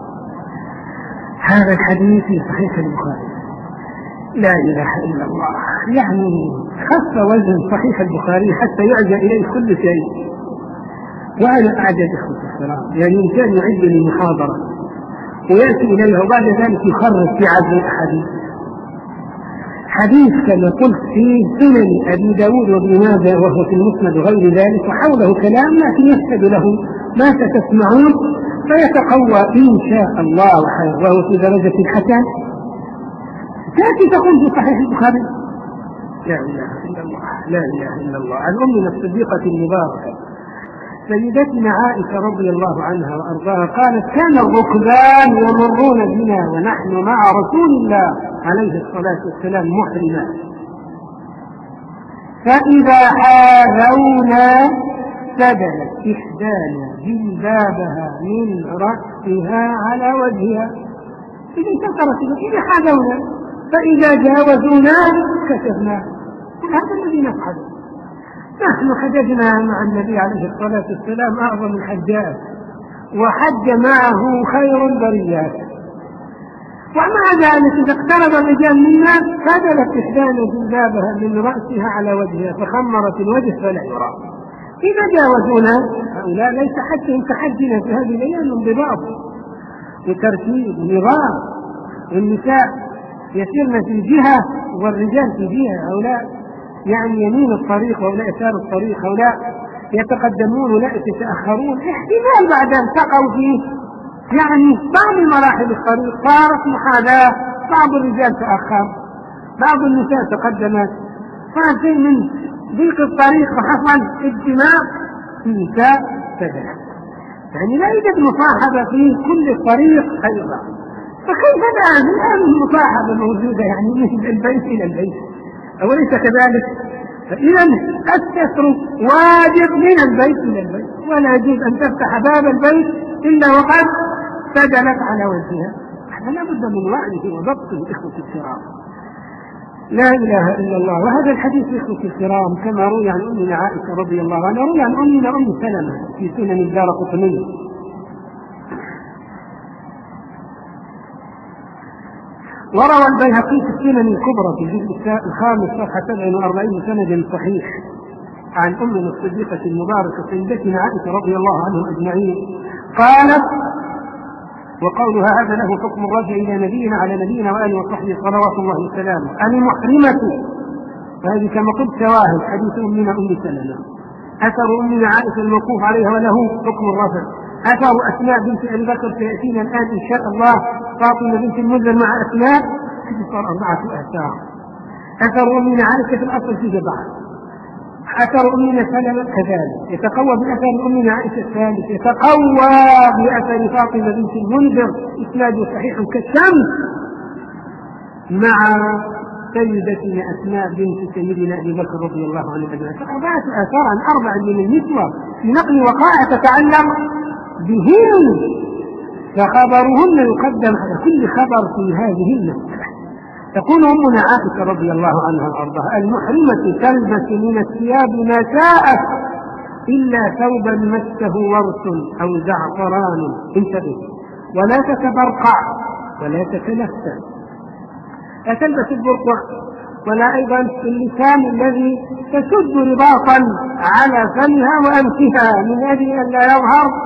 هذا الحديث في صحيح البخاري. لا إله إلا الله، يعني خف وزن صحيح البخاري حتى يعجى إليه كل شيء. وأنا أعجب إخوة الكرام، يعني إنسان يعد للمحاضرة ويأتي إليها وبعد ذلك يخرج في عدد الأحاديث. حديث كما قلت في سنن أبي داود وابن ماجه وهو في المسند وغير ذلك، وحوله كلام لكن يشهد له ما ستسمعون فيتقوى إن شاء الله وهو في درجة الحسن. تأتي تقول في صحيح البخاري لا إله إلا الله، لا إله إلا الله. عن أمنا الصديقة المباركة سيدتنا عائشة رضي الله عنها وأرضاها قالت كان الركبان يمرون بنا ونحن مع رسول الله عليه الصلاة والسلام محرما، فإذا حاذونا سدلت إحدانا جلبابها من رأسها على وجهها. إذا انتقرت إذا حاذونا، فإذا جاوزونا كشفنا. هذا الذي نفعله. نحن حججنا مع النبي عليه الصلاة والسلام أعظم الحجات، وحج معه خير البريات، ومع ذلك إذا اقترب الرجال منا فدلت إحدانا جلبابها من رأسها على وجهها فخمرت الوجه فلا يرى. إذا جاوزونا هؤلاء ليس حجهم كحجنا في هذه الأيام، انضباط وترتيب ونظام، والنساء يسيرن في جهة والرجال في جهة، هؤلاء يعني يمين الطريق ولا يسار الطريق، هؤلاء يتقدمون ولا يتأخرون. احتمال بعد أن تقوا فيه يعني بعض مراحل الطريق صارت محاذاة، بعض الرجال تأخر، بعض النساء تقدمت، صار شيء من ضيق الطريق وحصل اجتماع النساء تدخل، يعني لا يوجد مصاحبة في كل الطريق أيضا. فكيف الآن الآن المصاحبة موجودة يعني من البيت إلى البيت، أوليس كذلك؟ فإذا الستر واجب من البيت إلى البيت، ولا يجوز أن تفتح باب البيت إلا وقد سدلت على وجهها. هذا لا بد من وعيه وضبطه إخوة الكرام. لا إله إلا الله. وهذا الحديث إخوة الكرام كما روي عن أمنا عائشة رضي الله عنها، روي عن أمنا أم سلمة في سنن الدارقطني. وروى البيهقي في السنن الكبرى في الجزء الخامس صفحة سبع وأربعين سند صحيح عن أمنا الصديقة المباركة سيدتنا عائشة رضي الله عنهم أجمعين قالت: وقولها هذا له حكم الرجع إلى نبينا على نبينا وآله وصحبه صلوات الله وسلامه. المحرمة، وهذه كما قلت شواهد حديث أمنا أم سلمة، أثر أمنا عائشة الموقوف عليها وله حكم الرفع، أثر أسماء بنت أبي بكر سيأتينا الآن إن شاء الله، فاطمة بنت المنذر مع أسماء صار أربعة آثار. أثر أمنا عائشة في الأصل في جبعة، أثر أمنا سلمة كذلك، يتقوى بأثر أمنا عائشة الثالث، يتقوى بأثر فاطمة بنت المنذر إسناد صحيح كالشمس مع سيدتنا أسماء بنت سيدنا أبي بكر رضي الله عنه أجمعين. فأربعة آثار عن أربع من النسوة في نقل وقائع تتعلق بهن، فخبرهن يقدم على كل خبر في هذه المسألة. تقول أمنا عائشة رضي الله عنها وأرضاها: المحرمة تلبس من الثياب ما شاءت إلا ثوبا مسه ورس أو زعفران، انتبه، ولا تتبرقع ولا تتلفت، لا تلبس البرقع ولا أيضا اللسان الذي تشد رباطا على فمها وأنفها من أجل أن لا يظهر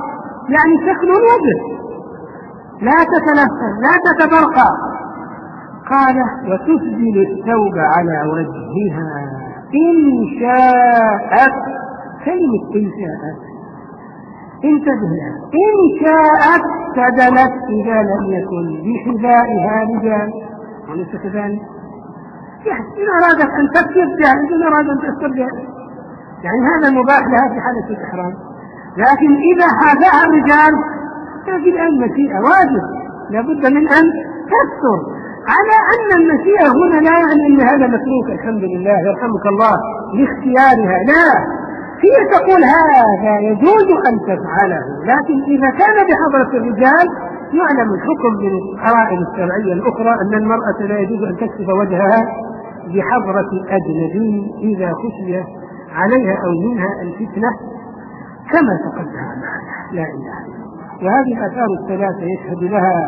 يعني شكل الوجه، لا تتلفت لا تتبرقى. قال وتسدل الثوب على وجهها إن شاءت. كلمة إن شاءت انتبه لها، إن شاءت سدلت إذا لم يكن بحذائها رجال، وليس كذلك. إن أرادت أن تكسر جائز، إن أرادت أن تكسر جائز، يعني هذا مباح لها في حالة الإحرام. لكن إذا حاذاها الرجال تجد أن المشيئة واجب، لابد من أن تكسر، على أن المشيئة هنا لا يعني أن هذا متروك الحمد لله يرحمك الله لاختيارها، لا، هي تقول هذا يجوز أن تفعله، لكن إذا كان بحضرة الرجال يعلم الحكم من القرائن الشرعية الأخرى أن المرأة لا يجوز أن تكشف وجهها بحضرة أجنبي إذا خشي عليها أو منها الفتنة كما تقدم معنا. لا إله إلا الله. وهذه الآثار الثلاثة يشهد لها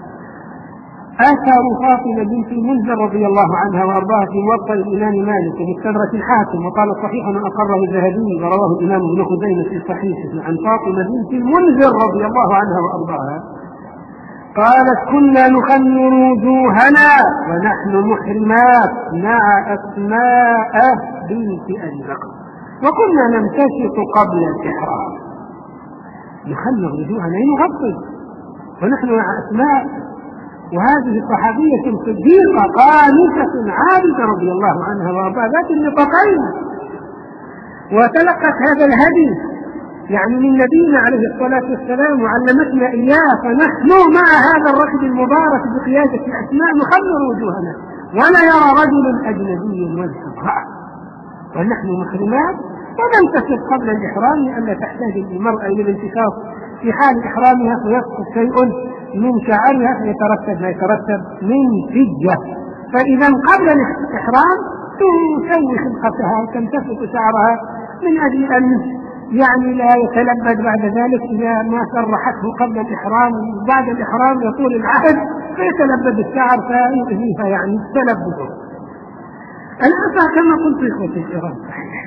آثار فاطمة بنت المنذر رضي الله عنها وأرضاها في موطأ الإمام مالك ومستدرك الحاكم، وقال صحيح ما أقره الذهبي ورواه الإمام ابن خزيمة في صحيحه عن فاطمة بنت المنذر رضي الله عنها وأرضاها قالت كنا نخمر وجوهنا ونحن محرمات مع أسماء بنت أبي بكر، وكنا نمتشط قبل الإحرام. نخمر وجوهنا نغطي ونحن مع أسماء، وهذه صحابية صديقة قانتة عابدة رضي الله عنها وأرضاها ذات النطاقين، وتلقت هذا الهدي يعني من نبينا عليه الصلاة والسلام وعلمتنا إياه، فنحن مع هذا الركب المبارك بقيادة أسماء نخمر وجوهنا ولا يرى رجل أجنبي وجه امرأة، ونحن محرمات ولم تسب قبل الإحرام لأن تحتاج المرأة إلى الانتشاط في حال إحرامها ويسقط شيء من شعرها فيترتب ما يترتب من فجة، فإذا قبل الإحرام تسوي خلقتها وتنتفخ شعرها من أجل أن يعني لا يتلبد بعد ذلك إذا ما سرحته قبل الإحرام، بعد الإحرام يطول العهد فيتلبد الشعر فيؤذيها يعني تلبده. الأثر كما قلت إخوتي الكرام صحيح،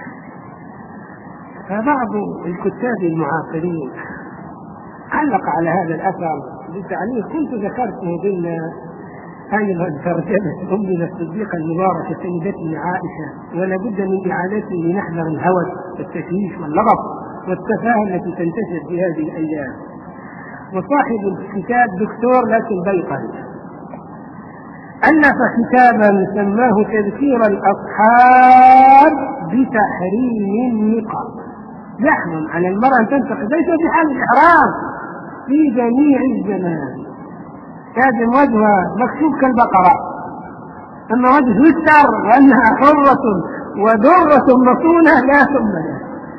فبعض الكتاب المعاصرين علق على هذا الأثر بالتعليق كنت ذكرته ضمن أيضا ترجمة أمنا الصديقة المباركة سيدتنا عائشة، ولا بد من إعادته لنحذر الهوس والتشويش واللغط والتفاهة التي تنتشر في هذه الأيام. وصاحب الكتاب دكتور لكن بيطري ألف كتابا سماه تذكير الأصحاب بتحريم النقاب، يحرم على المرأة أن تنتقب ليس في حال الإحرام في جميع الزمان، لازم وجهها مكشوف كالبقرة، أما وجه يستر وأنها حرة ودرة مصونة لا ثم لا.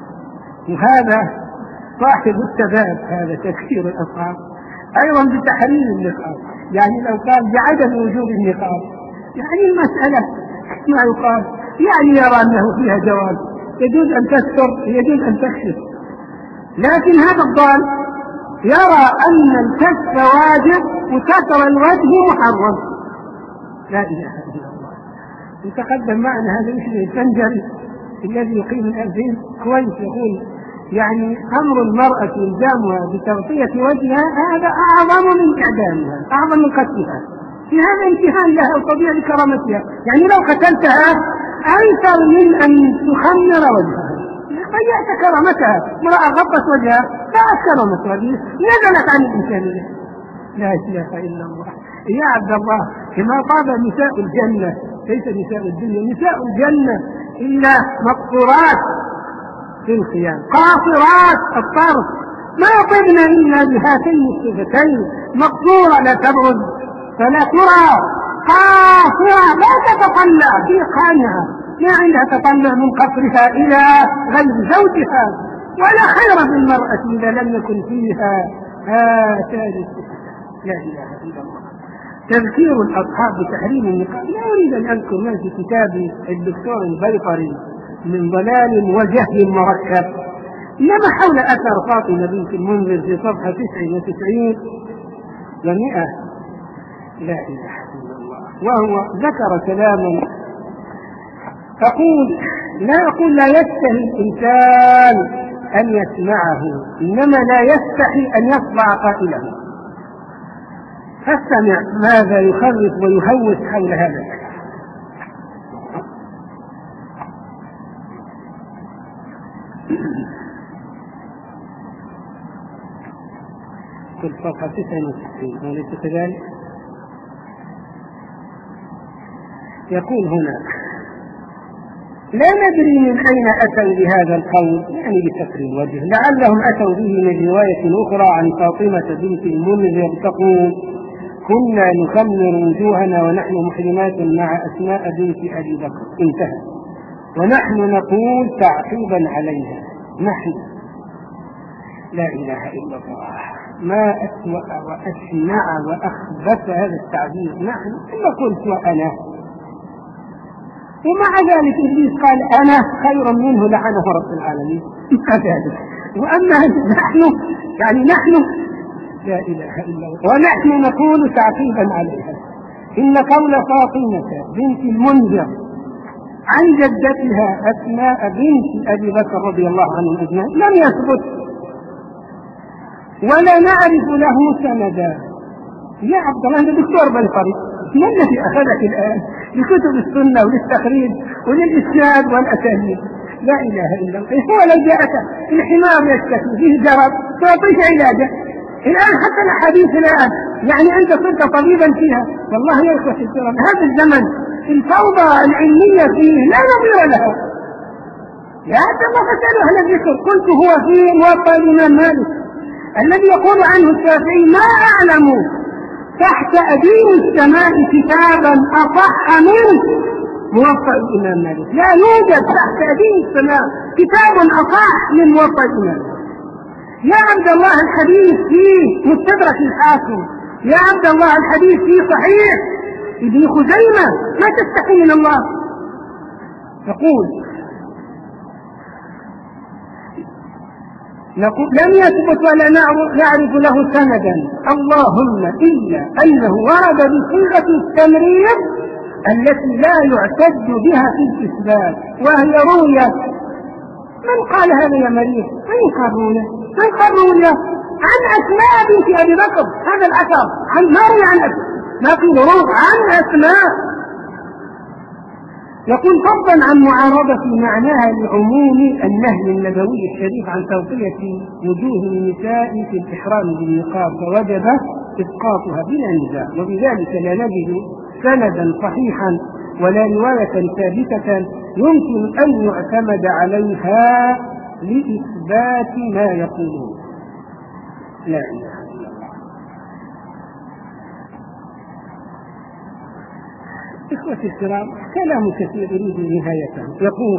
وهذا صاحب التباب هذا تذكير الأصحاب أيضا بتحريم النقاب، يعني لو كان بعدم وجود النقاب يعني المسألة ما يقال يعني يرى أنه فيها جواز، يجوز أن تستر يجوز أن تكشف، لكن هذا الضال يرى أن الكشف واجب وستر الوجه محرم. لا إله إلا الله. يتقدم معنا هذا مثل الفنجري الذي يقيم الأذين كويس يقول يعني أمر المرأة إلزامها بتغطية وجهها هذا أعظم من إعدامها، أعظم من قتلها، في هذا امتحان لها وطبيعة لكرامتها، يعني لو قتلتها أيسر من أن تخمر وجهها، ضيعت كرامتها، امرأة غطت وجهها ضاعت كرامتها نزلت عن الإنسانية. لا إله إلا الله. يا عبد الله كما قال نساء الجنة ليس نساء الدنيا، نساء الجنة إلا مقصورات في الخيام قاصرات الطرف ما يطبن إلا بهاتين الصفتين، مقصورة لا تبرز فلا ترى، قاصرة لا تتطلع في قانعة ما عندها تطلع من قصرها إلى غير زوجها، ولا خير بالمرأة إذا لم يكن فيها هاتان الصفتين. لا إله إلا الله. تذكير الأصحاب بتحريم النقاب لا أريد أن أذكر ما في كتاب الدكتور البيطري من ضلال وجهل مركب، إنما حول أثر فاطمة بنت المنذر في صفحة تسع وتسعين ومئة. لا إله إلا الله. وهو ذكر كلاما أقول لا أقول لا يستهي الإنسان أن يسمعه، إنما لا يستحي أن يصبع قائله. فاستمع ماذا يخرف ويهوس حول هذا. في الصفحة تسعة وستين أليس كذلك؟ يقول هنا: لا ندري من أين أتوا بهذا القول، يعني بكسر الوجه، لعلهم أتوا به من رواية أخرى عن فاطمة بنت المنذر تقول: كنا نخمر وجوهنا ونحن محرمات مع أسماء بنت أبي بكر، انتهى. ونحن نقول تعقيبا عليها، نحن. لا إله إلا الله، ما أسوأ وأشنع وأخبث هذا التعبير، نحن. ثم قلت وأنا، ومع ذلك إبليس قال أنا خير منه لعنه رب العالمين. وأما نحن يعني نحن، لا إله إلا الله. ونحن نقول تعقيبا عليها إن قول فاطمة بنت المنذر عن جدتها أسماء بنت أبي بكر رضي الله عنهم أجمعين لم يثبت ولا نعرف له سندا. يا عبد الله أنت دكتور بالفريق، ما الذي أخذك الآن لكتب السنة وللتخريج وللإسناد والأسانيد؟ لا إله إلا الله. هو لو جاءك الحمار يشتكي فيه جرب تعطيه علاجه. الآن حتى الحديث الآن يعني أنت صرت طبيبا فيها. والله يا إخوة الكرام، هذا الزمن الفوضى العلمية فيه لا نظير لها. يا عبد الله فسألوا أهل الذكر. قلت هو في موطأ الإمام مالك الذي يقول عنه الشافعي: ما أعلم تحت أديم السماء كتابا أصح منه موطأ الإمام مالك. لا يوجد تحت أديم السماء كتاب أصح من موطأ الإمام. يا عبد الله الحديث فيه مستدرك الحاكم، يا عبد الله الحديث فيه صحيح ابن خزيمة، ما تستحي من الله. يقول نقول لم يثبت ولا نعرف له سندا، اللهم إلا أنه ورد بصيغة التمريض التي لا يعتد بها في الإثبات، وهي رؤية. من قال هذا يا مريض؟ من قال رؤية؟ من قال رؤية؟ عن أسماء بنت أبي بكر. هذا الأثر عن مروي عن أسماء، ما في روح عن أسماء. يقول فضلا عن معارضة معناها لعموم النهي النبوي الشريف عن تغطية وجوه النساء في الإحرام بالنقاب، فوجب إسقاطها بلا نزاع. وبذلك لا نجد سندا صحيحا ولا رواية ثابتة يمكن أن يعتمد عليها لإثبات ما يقولون. لا إله إلا الله. إخوتي الكرام، كلام كثير يريد نهايته. يقول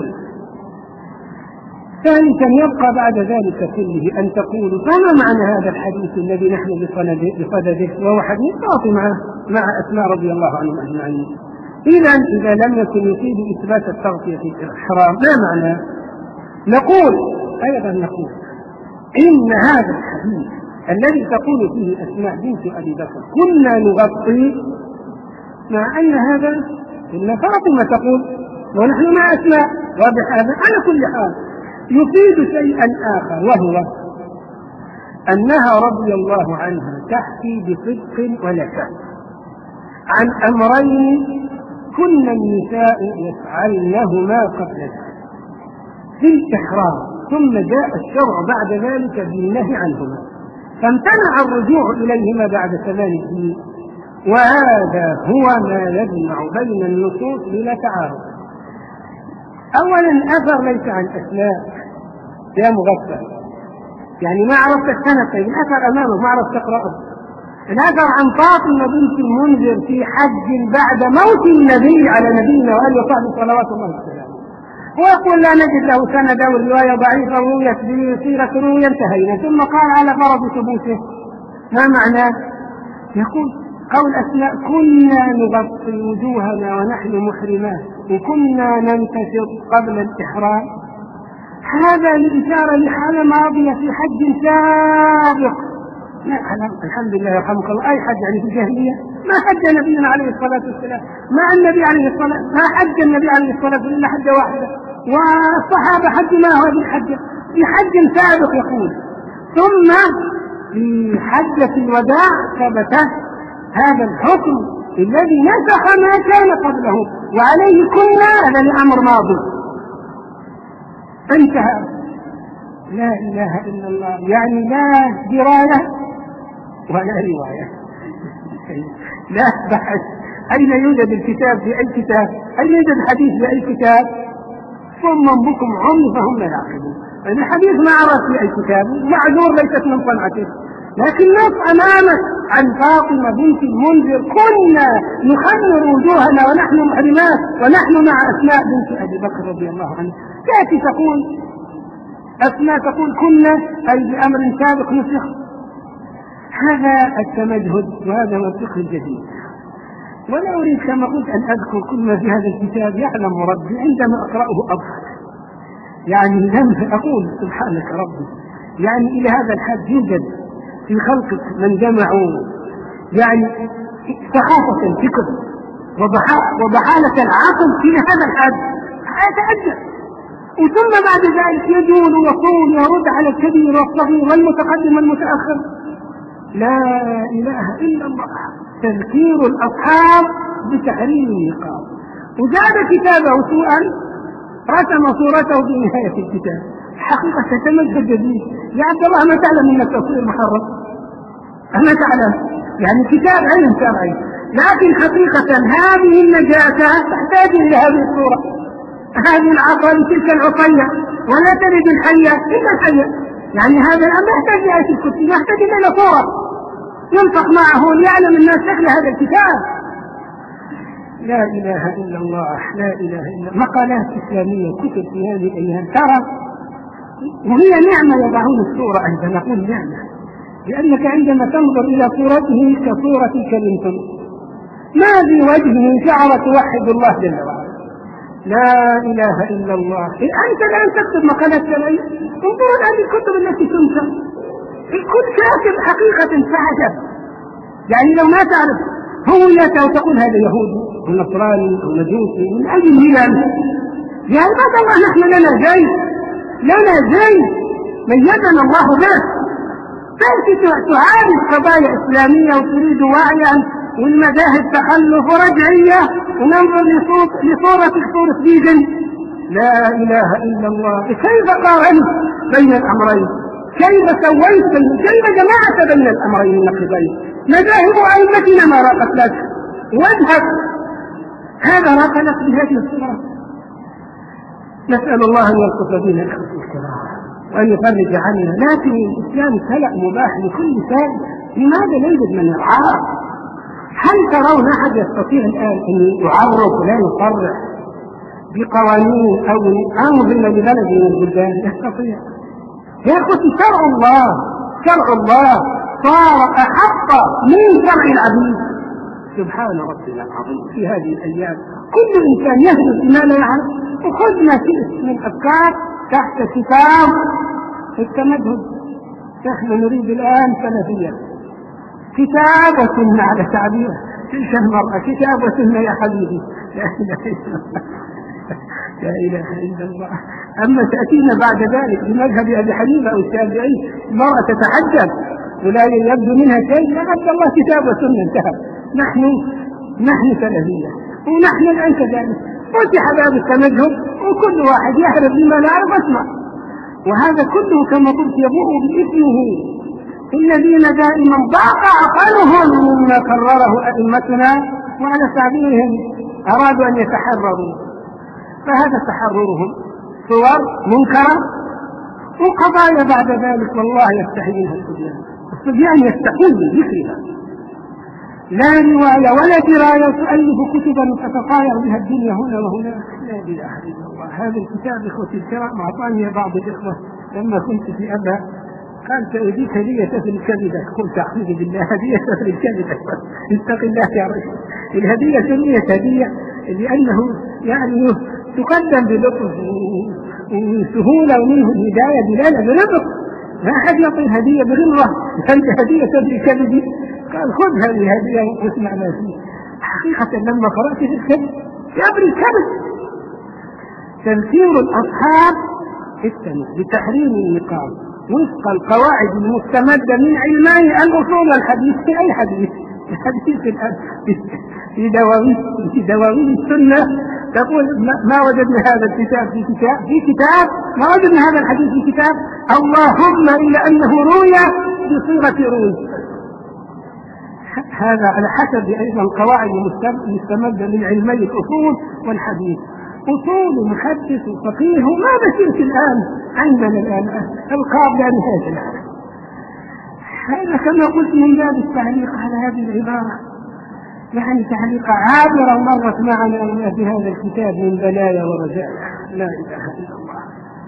ثالثا: يبقى بعد ذلك كله أن تقولوا فما معنى هذا الحديث الذي نحن بصدده وهو حديث فاطمة مع أسماء رضي الله عنهم أجمعين. إذا إذا لم يكن يفيد إثبات التغطية في الإحرام ما معنى؟ نقول أيضا نقول إن هذا الحديث الذي تقول فيه أسماء بنت أبي بكر كنا نغطي، مع أن هذا إن فاطمة تقول ونحن مع أسماء، واضح هذا على كل حال. يفيد شيئا آخر وهو أنها رضي الله عنها تحكي بصدق ولا كذب عن أمرين كن النساء يفعلنهما قبل ذلك في الإحرام، ثم جاء الشرع بعد ذلك بالنهي عنهما، فامتنع الرجوع إليهما بعد ثمان سنين. وهذا هو ما يجمع بين النصوص بلا تعارض. أولا الأثر ليس عن أسماء يا مغفل، يعني ما عرفت السنة، الأثر أمامك ما عرفت تقرأه. الأثر عن فاطمة بنت المنذر في حج بعد موت النبي على نبينا وآله وصحبه صلوات الله وسلامه، ويقول لا نجد له سند والرواية ضعيفة ورويت بصيغة روية انتهينا، ثم قال على فرض ثبوته. ما معناه؟ يقول قول أسماء كنا نغطي وجوهنا ونحن محرمات وكنا ننتشر قبل الإحرام، هذا لإشارة لحالة ماضية في حج سابق. الحمد لله يرحمك الله، أي حج يعني في الجاهلية ما حج نبينا عليه الصلاة والسلام، مع النبي عليه الصلاة ما حج النبي عليه الصلاة والسلام إلا حجة واحدة، والصحابة حجوا ما هذه الحجة، في حج سابق يقول. ثم في حجة الوداع ثبت هذا الحكم الذي نسخ ما كان قبله وعليه كنا، هذا الأمر ماضي انتهى. لا إله إلا الله، يعني لا دراية ولا رواية، لا بحث أين يوجد الكتاب في أي كتاب، أين يوجد الحديث في أي كتاب، ثم بكم عمي فهم لا يعقلون. الحديث ما عرف في أي كتاب، معذور ليست من صنعته، لكن نص أمامك عن فاطمة بنت المنذر كنا نخمر وجوهنا ونحن محرمات ونحن مع أسماء بنت أبي بكر رضي الله عنه. تأتي تقول أسماء تقول كنا أي بأمر سابق نسخ. هذا التمجهد وهذا هو الفقه الجديد. ولا أريد كما قلت أن أذكر كل ما في هذا الكتاب، يعلم ربي عندما أقرأه أضحك، يعني لم أقول سبحانك ربي، يعني إلى هذا الحد يوجد في خلقك من جمعوا يعني ثقافة الفكر وضحالة العقل في هذا الحد، أتعجب. وثم بعد ذلك يجول ويقول ويرد على الكبير والصغير والمتقدم والمتأخر. لا إله إلا الله. تذكير الأصحاب بتحريم النقاب. وزاد كتابه سوءا، رسم صورته في نهاية الكتاب. حقيقة تتمجد جديد. يا عبد الله ما تعلم أن التصوير محرم؟ أما تعلم يعني كتاب علم شرعي، لكن حقيقة هذه النجاسة تحتاج إلى هذه الصورة، هذه العصا لتلك العصية، ولا ترد الحية إلا الحية. يعني هذا الأمر يحتاج إلى آية الكرسي، يحتاج إلى صورة ينطق معه ليعلم الناس شكل هذا الكتاب. لا إله إلا الله، لا إله إلا الله. مقالات إسلامية كتب في هذه الأيام ترى، وهي نعمة يضعون الصورة. عندما نقول نعمة لأنك عندما تنظر إلى صورته كصورة كلمة ما في وجهه شعر توحد الله جل وعلا. لا إله إلا الله. أنت الآن تكتب مقالات شرعية، انظروا الآن الكتب التي تنشر، الكل كاتب حقيقة تعجب. يعني لو ما تعرف هويته وتقول هذا يهودي أو نصراني أو مجوسي من أي ملل، يا عباد الله نحن لنا زي لنا زي ميزنا الله به. تأتي تعارض قضايا إسلامية وتريد وعيا والمذاهب تخلف ورجعية، وننظر لصورة صورة ديجن. لا إله إلا الله. كيف قارنت بين الأمرين؟ كيف سويت بين كيف جمعت بين الأمرين النقيضين؟ مذاهب أئمتنا ما راقت لك، واذهب هذا راق لك بهذه الصورة. نسأل الله أن يلطف بنا الأخوة الكرام وأن يفرج عنا. لكن الإسلام خلق مباح لكل سائل، لماذا لا يوجد من يرعاه؟ هل ترون أحد يستطيع الآن أن يعرف ولا يصرح بقوانين أو أنظمة لبلد من البلدان؟ يستطيع يا أخوتي. شرع الله شرع الله صار أحق من شرع العبيد. سبحان ربنا العظيم. في هذه الأيام كل إنسان يهدف ما لا يعرف، وخذ ما شئت من أفكار تحت كتاب التمدد. نحن نريد الآن سلفية، كتاب وسنة على تعبير تلك المرأة، كتاب وسنة يا حبيبي. لا إله إلا الله، لا إله إلا الله. أما تأتينا بعد ذلك بمذهب أبي حنيفة أو الشافعي المرأة تتحجب ولا يبدو منها شيء، لا عبد الله كتاب وسنة انتهى. نحن نحن سلفية، ونحن الآن كذلك. فتح باب التمذهب وكل واحد يحرف بما لا يعرف اسمع، وهذا كله كما قلت يبوء باسمه. الذين دائما ضاق عقلهم مما قرره أئمتنا، وعلى تعبيرهم أرادوا أن يتحرروا، فهذا تحررهم صور منكرة وقضايا بعد ذلك والله يستحي منها الصبيان. الصبيان يستحيل من ذكرها، لا رواية ولا دراية، تؤلف كتبا تتطاير بها الدنيا هنا وهنا. لا إله إلا الله. هذا الكتاب إخوتي الكرام أعطاني بعض الإخوة لما كنت في أبا، قال سأديك هدية في الكبدة. قلت أعوذ بالله، هدية في الكبدة؟ اتق الله يا رجل. الهدية سميت هدية لأنه يعني تقدم بلطف وسهولة، ومنه الهداية دلالة بلطف. ما أحد يعطي هدية بغلظة. أنت هدية في الكبد؟ قال خذ هذه الهدية واسمع ما فيه. حقيقة لما قرأت في الكبد في أمر الكبد تذكير الأصحاب استمع بتحريم النقاب وفق القواعد المستمدة من علمي الأصول الحديث في أي حديث الحديث في دواوين في دواوين السنة تقول ما وجدنا هذا الكتاب في كتاب في كتاب ما وجدنا هذا الحديث في كتاب اللهم إلا أنه روي بصيغة روي. هذا على حسب أيضا قواعد مستمدة من علمي الأصول والحديث. أصول محدث وفقيه ما بشرت الآن عندنا الآن القاب لا نهاية لها. هذا كما قلت من باب التعليق على هذه العبارة، يعني تعليق عابرة مرت معنا في هذا الكتاب من بلايا ورجاء. لا إله إلا الله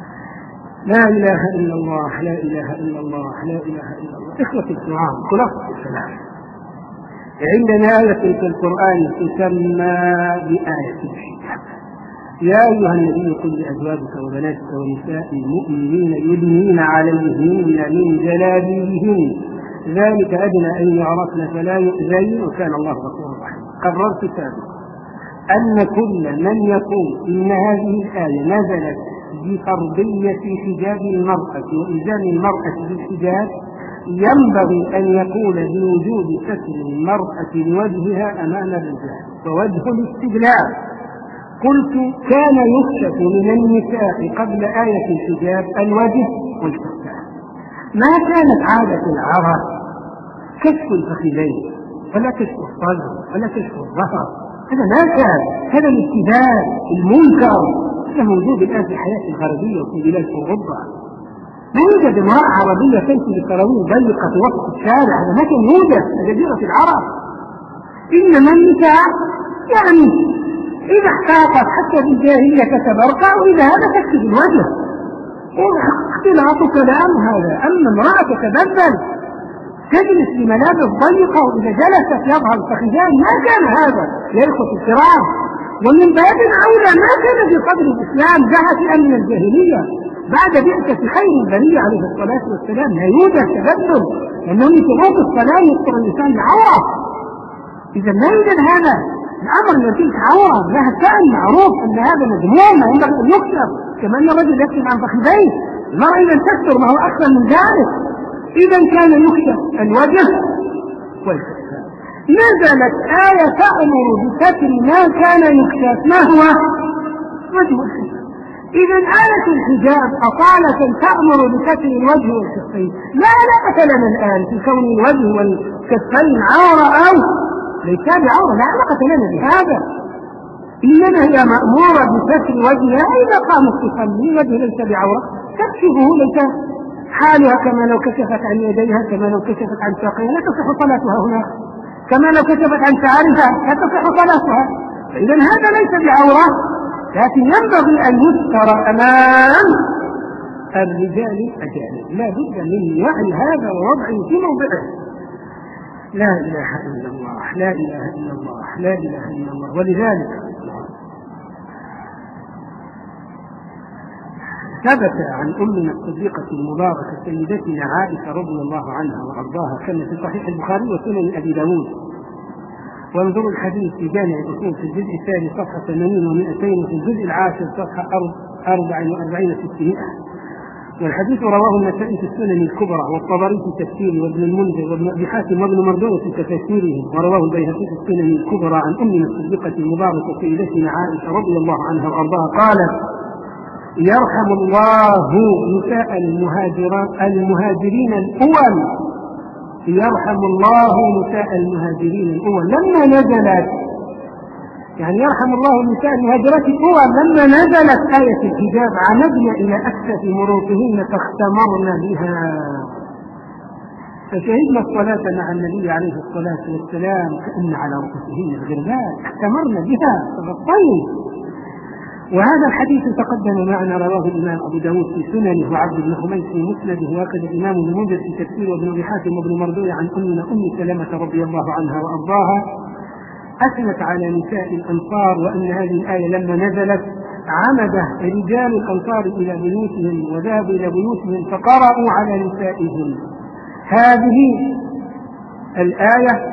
لا إله إلا الله لا إله إلا الله لا إله إلا الله. إخوة الكرام، خلاصة الكلام، عندنا آية في القرآن تسمى بآية الحجاب. يا أيها النبي قل لأزواجك وبناتك ونساء المؤمنين يدنين عليهن من جلابيبهن ذلك أدنى أن يعرفن فلا يؤذين وكان الله غفورا رحيما. قررت سابقا أن كل من يقول إن هذه الآية نزلت بفرضية حجاب المرأة وإلزام المرأة بالحجاب ينبغي أن يقول بوجود ستر المرأة لوجهها أمام الرجال. ووجه الاستدلال قلت كان يكشف من النساء قبل آية الحجاب الوجه والكفان، ما كانت عادة العرب كشف الفخذين ولا كشف الصدر ولا كشف الظهر، هذا ما كان، هذا الابتداء المنكر هذا موجود الآن في الحياة الغربية وفي بلاد أوروبا. ما يوجد امرأة عربية تمشي بسراويل ضيقة في وسط الشارع، هذا ما كان يوجد في جزيرة العرب. إنما النساء يعني إذا احتاطت حتى في الجاهلية كتبرقع وإذا هذا تكتب الوجه اختلاط كلام هذا. أما امرأة تتبذل تجلس بملابس ضيقة وإذا جلست يظهر الفخذان، ما كان هذا يا إخوة الكرام. ومن باب أولى ما كان في صدر الإسلام، جاء في أمن الجاهلية بعد بعثة خير البرية عليه الصلاة والسلام لا يوجد تبذل، لأنه من شروط الصلاة يستر الإنسان العورة. إذا لا يوجد هذا الأمر الذي عورة لها كان معروف أن هذا مذموم ينبغي أن يكسر، كما أن الرجل يكشف عن فخذيه، المرأة إذا تكسر ما هو أكثر من ذلك. إذا كان يكشف الوجه والكفان. نزلت آية تأمر بستر ما كان يكشف، ما هو وجه الكفان. إذا آية الحجاب أطالة تأمر بستر الوجه والكفين، لا علاقة لنا الآن في كون الوجه والكفين عورة أو ليس بعورة، لا علاقة لنا بهذا، إنما هي مأمورة بستر وجهها. إذا قامت تصلي وجه ليس بعورة تكشفه، ليس حالها كما لو كشفت عن يديها، كما لو كشفت عن ساقيها لا تصح صلاتها هناك، كما لو كشفت عن شعرها لا تصح صلاتها. إذا هذا ليس بعورة، لكن ينبغي أن يذكر أمام الرجال الأجانب، لا بد من وعي هذا ووضعه في موضعه. لا إله إلا الله لا إله إلا الله لا إله إلا الله. ولذلك ثبت عن أمنا الصديقة المباركة سيدتنا عائشة رضي الله عنها وأرضاها كما في صحيح البخاري وسنن أبي داود، وانظروا الحديث في جامع الأصول في الجزء الثاني صفحة ثمانين ومئتين وفي الجزء العاشر صفحة أربع وأربعين وستمائة. والحديث رواه النسائي في السنن الكبرى والطبري في تفسيره وابن المنذر وابن أبي حاتم وابن مردويه في تفاسيرهم، ورواه البيهقي في السنن الكبرى عن أمنا الصديقة المباركة سيدتنا عائشة رضي الله عنها وأرضاها قالت: يرحم الله نساء المهاجرين الأول يرحم الله نساء المهاجرين الأول لما نزلت، يعني يرحم الله النساء المهاجرات الأول لما نزلت آية الحجاب عمدنا إلى أكثر مروطهن فاختمرن بها، فشهدنا الصلاة مع النبي عليه الصلاة والسلام كأن على رؤوسهن الغربال، اختمرن بها فغطين. وهذا الحديث تقدم معنا رواه الإمام أبو داود في سننه وعبد بن حميد في مسنده، وأخذ الإمام المنذر في تفسيره وابن أبي حاتم وابن مردويه عن أمنا أم سلمة رضي الله عنها وأرضاها أثنت على نساء الأنصار وأن هذه الآية لما نزلت عمد رجال الأنصار إلى بيوتهم وذهبوا إلى بيوتهم فقرأوا على نسائهم هذه الآية،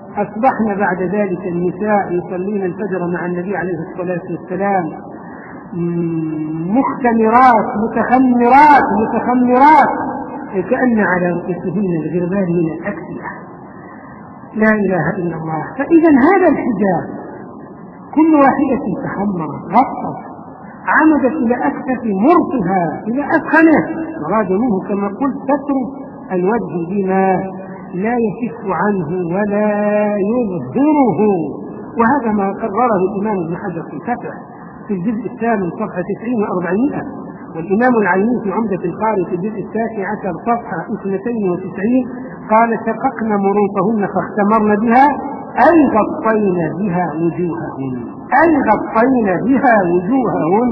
فأصبحنا بعد ذلك النساء يصلين الفجر مع النبي عليه الصلاة والسلام مختمرات متخمرات متخمرات كأن على رؤوسهن الغربان من الأكسية. لا إله إلا الله. فإذا هذا الحجاب كل واحدة تخمرت غطت عمدت إلى أكثف مرتها إلى أسخنه، مراد منه كما قلت ستر الوجه بما لا يكف عنه ولا يظهره. وهذا ما قرره الإمام ابن حجر في الفتح في الجزء الثامن صفحة تسعين وأربعمائة، والإمام العيني في عمدة القارئ في الجزء التاسع عشر صفحة اثنتين وتسعين قال: شققن مروطهن فاختمرن بها أي غطينا بها وجوههن أي غطينا بها وجوههن.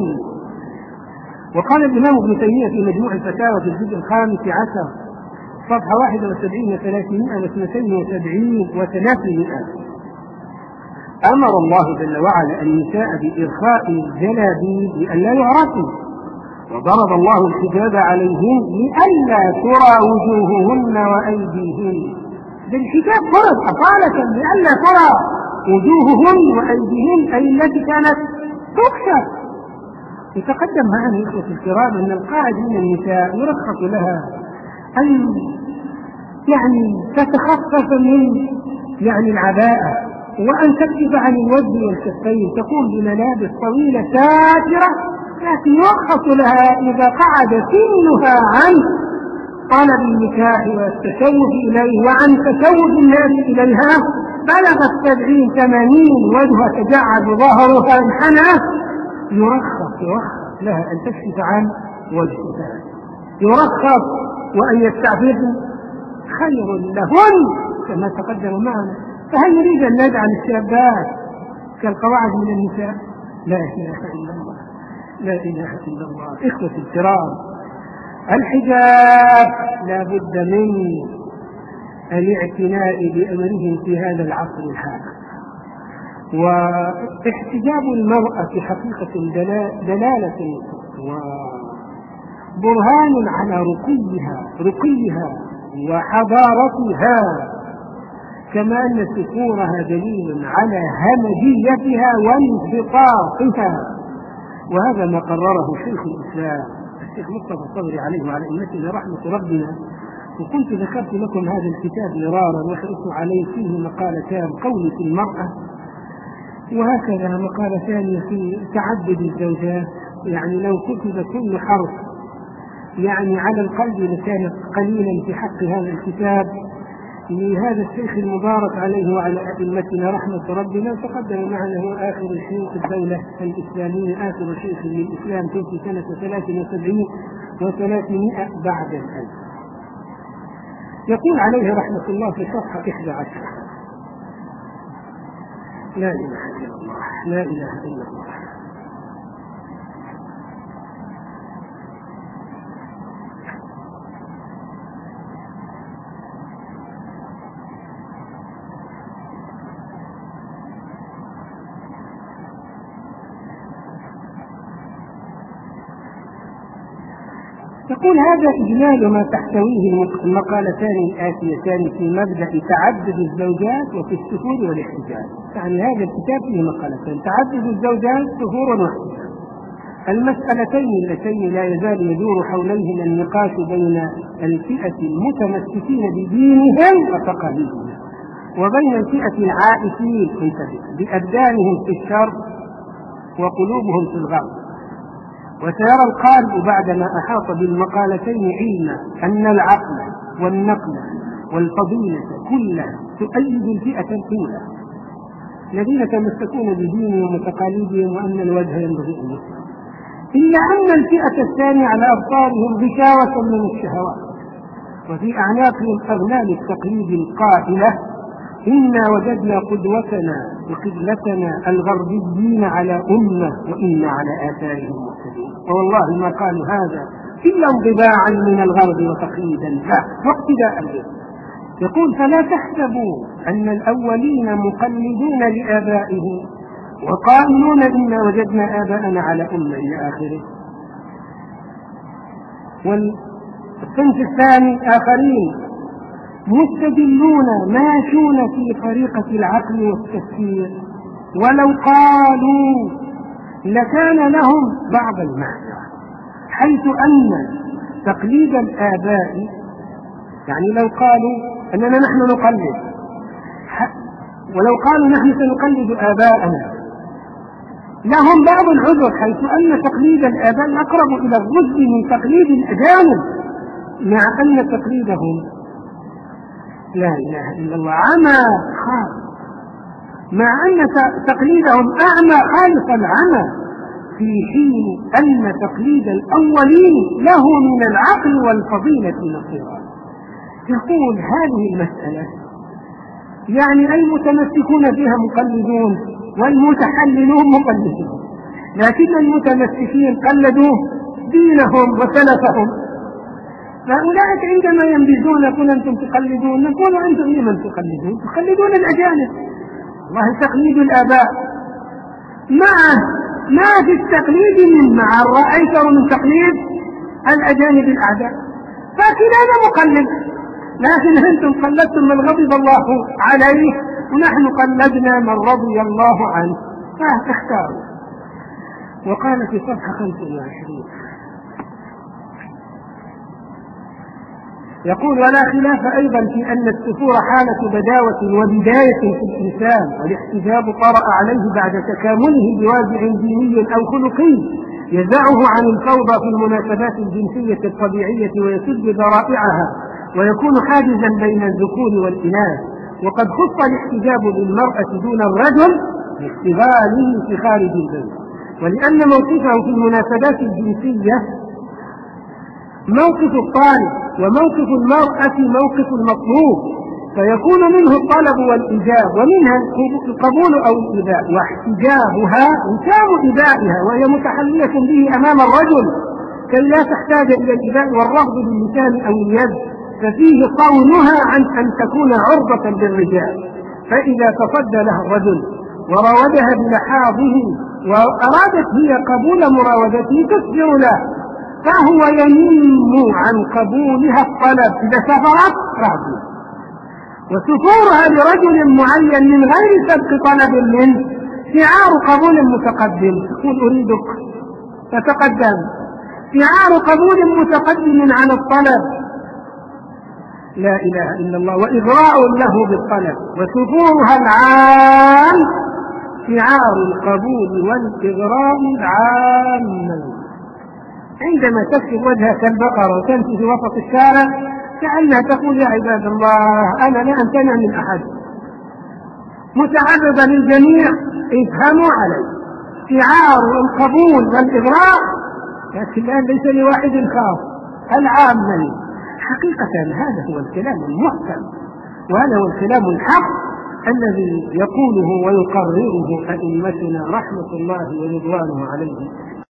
وقال الإمام ابن تيمية في مجموع الفتاوى في الجزء الخامس عشر صفحة واحد وسبعين وثلاثمائة واثنتين وسبعين وثلاثمائة: أمر الله جل وعلا النساء بإرخاء الجلابيب لئلا يعرفن، وضرب الله الحجاب عليهن لئلا ترى وجوههن وأيديهن. بالحجاب فرض أصالة لئلا ترى وجوههن وأيديهن، أي التي كانت تكشف. يتقدم معنا الإخوة الكرام أن القاعدة من النساء يرخص لها أن يعني تتخفف من يعني العباءة، وأن تكشف عن الوجه والكفين، تكون بملابس طويلة ساترة، لكن يرخص لها إذا قعد سنها عن طلب النكاح والتشوف إليه وعن تشوف الناس إليها، بلغت سبعين ثمانين وجهها تجعد ظهرها انحنى، يرخص يرخص لها أن تكشف عن وجهها، يرخص وأن يستعففن خير لهن كما تقدم معنا. فهل يريد أن نجعل الشابات كالقواعد من النساء؟ لا إله إلا الله، لا إله إلا الله. إخوتي الكرام، الحجاب لا بد من الاعتناء بأمرهم في هذا العصر الحالي. واحتجاب المرأة في حقيقة دلالة وبرهان على رقيها رقيها وحضارتها، كما أن سفورها دليل على همجيتها وانبطاحها. وهذا ما قرره شيخ الإسلام الشيخ مصطفى الصبري عليه وعلى أئمته رحمة ربنا. وكنت ذكرت لكم هذا الكتاب مرارا وحرصت عليه، فيه مقالتان: قول في المرأة، وهكذا مقالة ثانية في تعدد الزوجات. يعني لو كتب كل حرف يعني على القلب لكان قليلا في حق هذا الكتاب لهذا الشيخ المبارك عليه وعلى أئمتنا رحمة ربنا. تقدم معنا هو آخر شيخ الدولة الإسلامية، آخر شيخ للإسلام في سنة ثلاث وسبعين وثلاثمائة بعد الألف. يقول عليه رحمة الله في صفحة إحدى عشر: لا إله إلا الله، لا إله إلا الله. يقول: هذا إجمال ما تحتويه المقالتان الآتيتان في مبدأ تعدد الزوجات وفي السفور والاحتجاب. يعني هذا الكتاب فيه مقالتان: تعدد الزوجات، سفور واحتجاب. المسألتين اللتين لا يزال يدور حوليهما النقاش بين الفئة المتمسكين بدينهم وتقاليدهم وبين الفئة العائشين بأبدانهم في الشر وقلوبهم في الغرب. وسيرى القارئ بعدما أحاط بالمقالتين علما أن العقل والنقل والفضيلة كلها تؤيد الفئة الأولى الذين تمسكون بدينهم وتقاليدهم، وأن الوجه ينبغي أن يسر، إلا أن الفئة الثانية على أبصارهم غشاوة من الشهوات، وفي أعناقهم أغلال التقليد القائلة: إنا وجدنا قدوتنا وقبلتنا الغربيين على أمة وإنا على آثارهم مهتدون. والله ما قالوا هذا إلا انطباعا من الغرب وتقليدا له واقتداء به. يقول: فلا تحسبوا أن الأولين مقلدون لآبائهم وقائلون إنا وجدنا آباءنا على أمة إلى آخره. والصنف الثاني آخرين مستدلون ماشون في طريقة العقل والتفكير، ولو قالوا لكان لهم بعض المعذرة، حيث أن تقليد الآباء، يعني لو قالوا أننا نحن نقلد، ولو قالوا نحن سنقلد آباءنا، لهم بعض العذر، حيث أن تقليد الآباء أقرب إلى الرشد من تقليد الأجانب، مع أن تقليدهم لا إله إلا الله عمى خالص، مع أن تقليدهم أعمى خالص العمى، في حين أن تقليد الأولين له من العقل والفضيلة نصيرا. يقول هذه المسألة يعني المتمسكون فيها مقلدون والمتحللون مقلدون، لكن المتمسكين قلدوا دينهم وسلفهم، فأولئك عندما ينبذون يقول أنتم تقلدون، نقول أنتم لمن تقلدون؟ تقلدون الأجانب، والله تقليد الآباء مع ما في التقليد من مع أيسر من تقليد الأجانب الأعداء، فكلانا مقلد، لكن أنتم قلدتم من غضب الله عليه ونحن قلدنا من رضي الله عنه، فاختاروا. وقال في صفحة خمسة وعشرين يقول: ولا خلاف أيضا في أن السفور حالة بداوة وبداية في الإنسان، والاحتجاب طرأ عليه بعد تكامله بوازع ديني أو خلقي يزعه عن الفوضى في المناسبات الجنسية الطبيعية ويسد ذرائعها، ويكون حاجزا بين الذكور والإناث. وقد خص الاحتجاب للمرأة دون الرجل لاستغلاله في خارج البيت، ولأن موقفه في المناسبات الجنسية موقف الطالب، وموقف المرأة موقف المطلوب، فيكون منه الطلب والإيجاب، ومنها القبول أو الإباء، واحتجابها إمكان إبائها وهي متحلية به أمام الرجل كي لا تحتاج إلى الإباء والرفض باللسان أو اليد، ففيه صونها عن أن تكون عرضة للرجال. فإذا تصدى لها الرجل وراودها بلحاظه وأرادت هي قبول مراودته تصبر له، فهو ينم عن قبولها الطلب إذا سفرت راضية، وسفورها لرجل معين من غير سبق طلب منه شعار قبول متقدم، تقول أريدك تتقدم، شعار قبول متقدم عن الطلب، لا إله إلا الله، وإغراء له بالطلب. وسفورها العام شعار القبول والإغراء العام. عندما تكشف وجهها كالبقرة وتمشي في وسط الشارع كأنها تقول: يا عباد الله أنا لا أمتنع من أحد، متعرضة للجميع، افهموا علي. شعار القبول والإغراء، لكن الآن ليس لواحد خاص، العام. حقيقة هذا هو الكلام المحكم، وهذا هو الكلام الحق الذي يقوله ويقرره أئمتنا رحمة الله ورضوانه عليه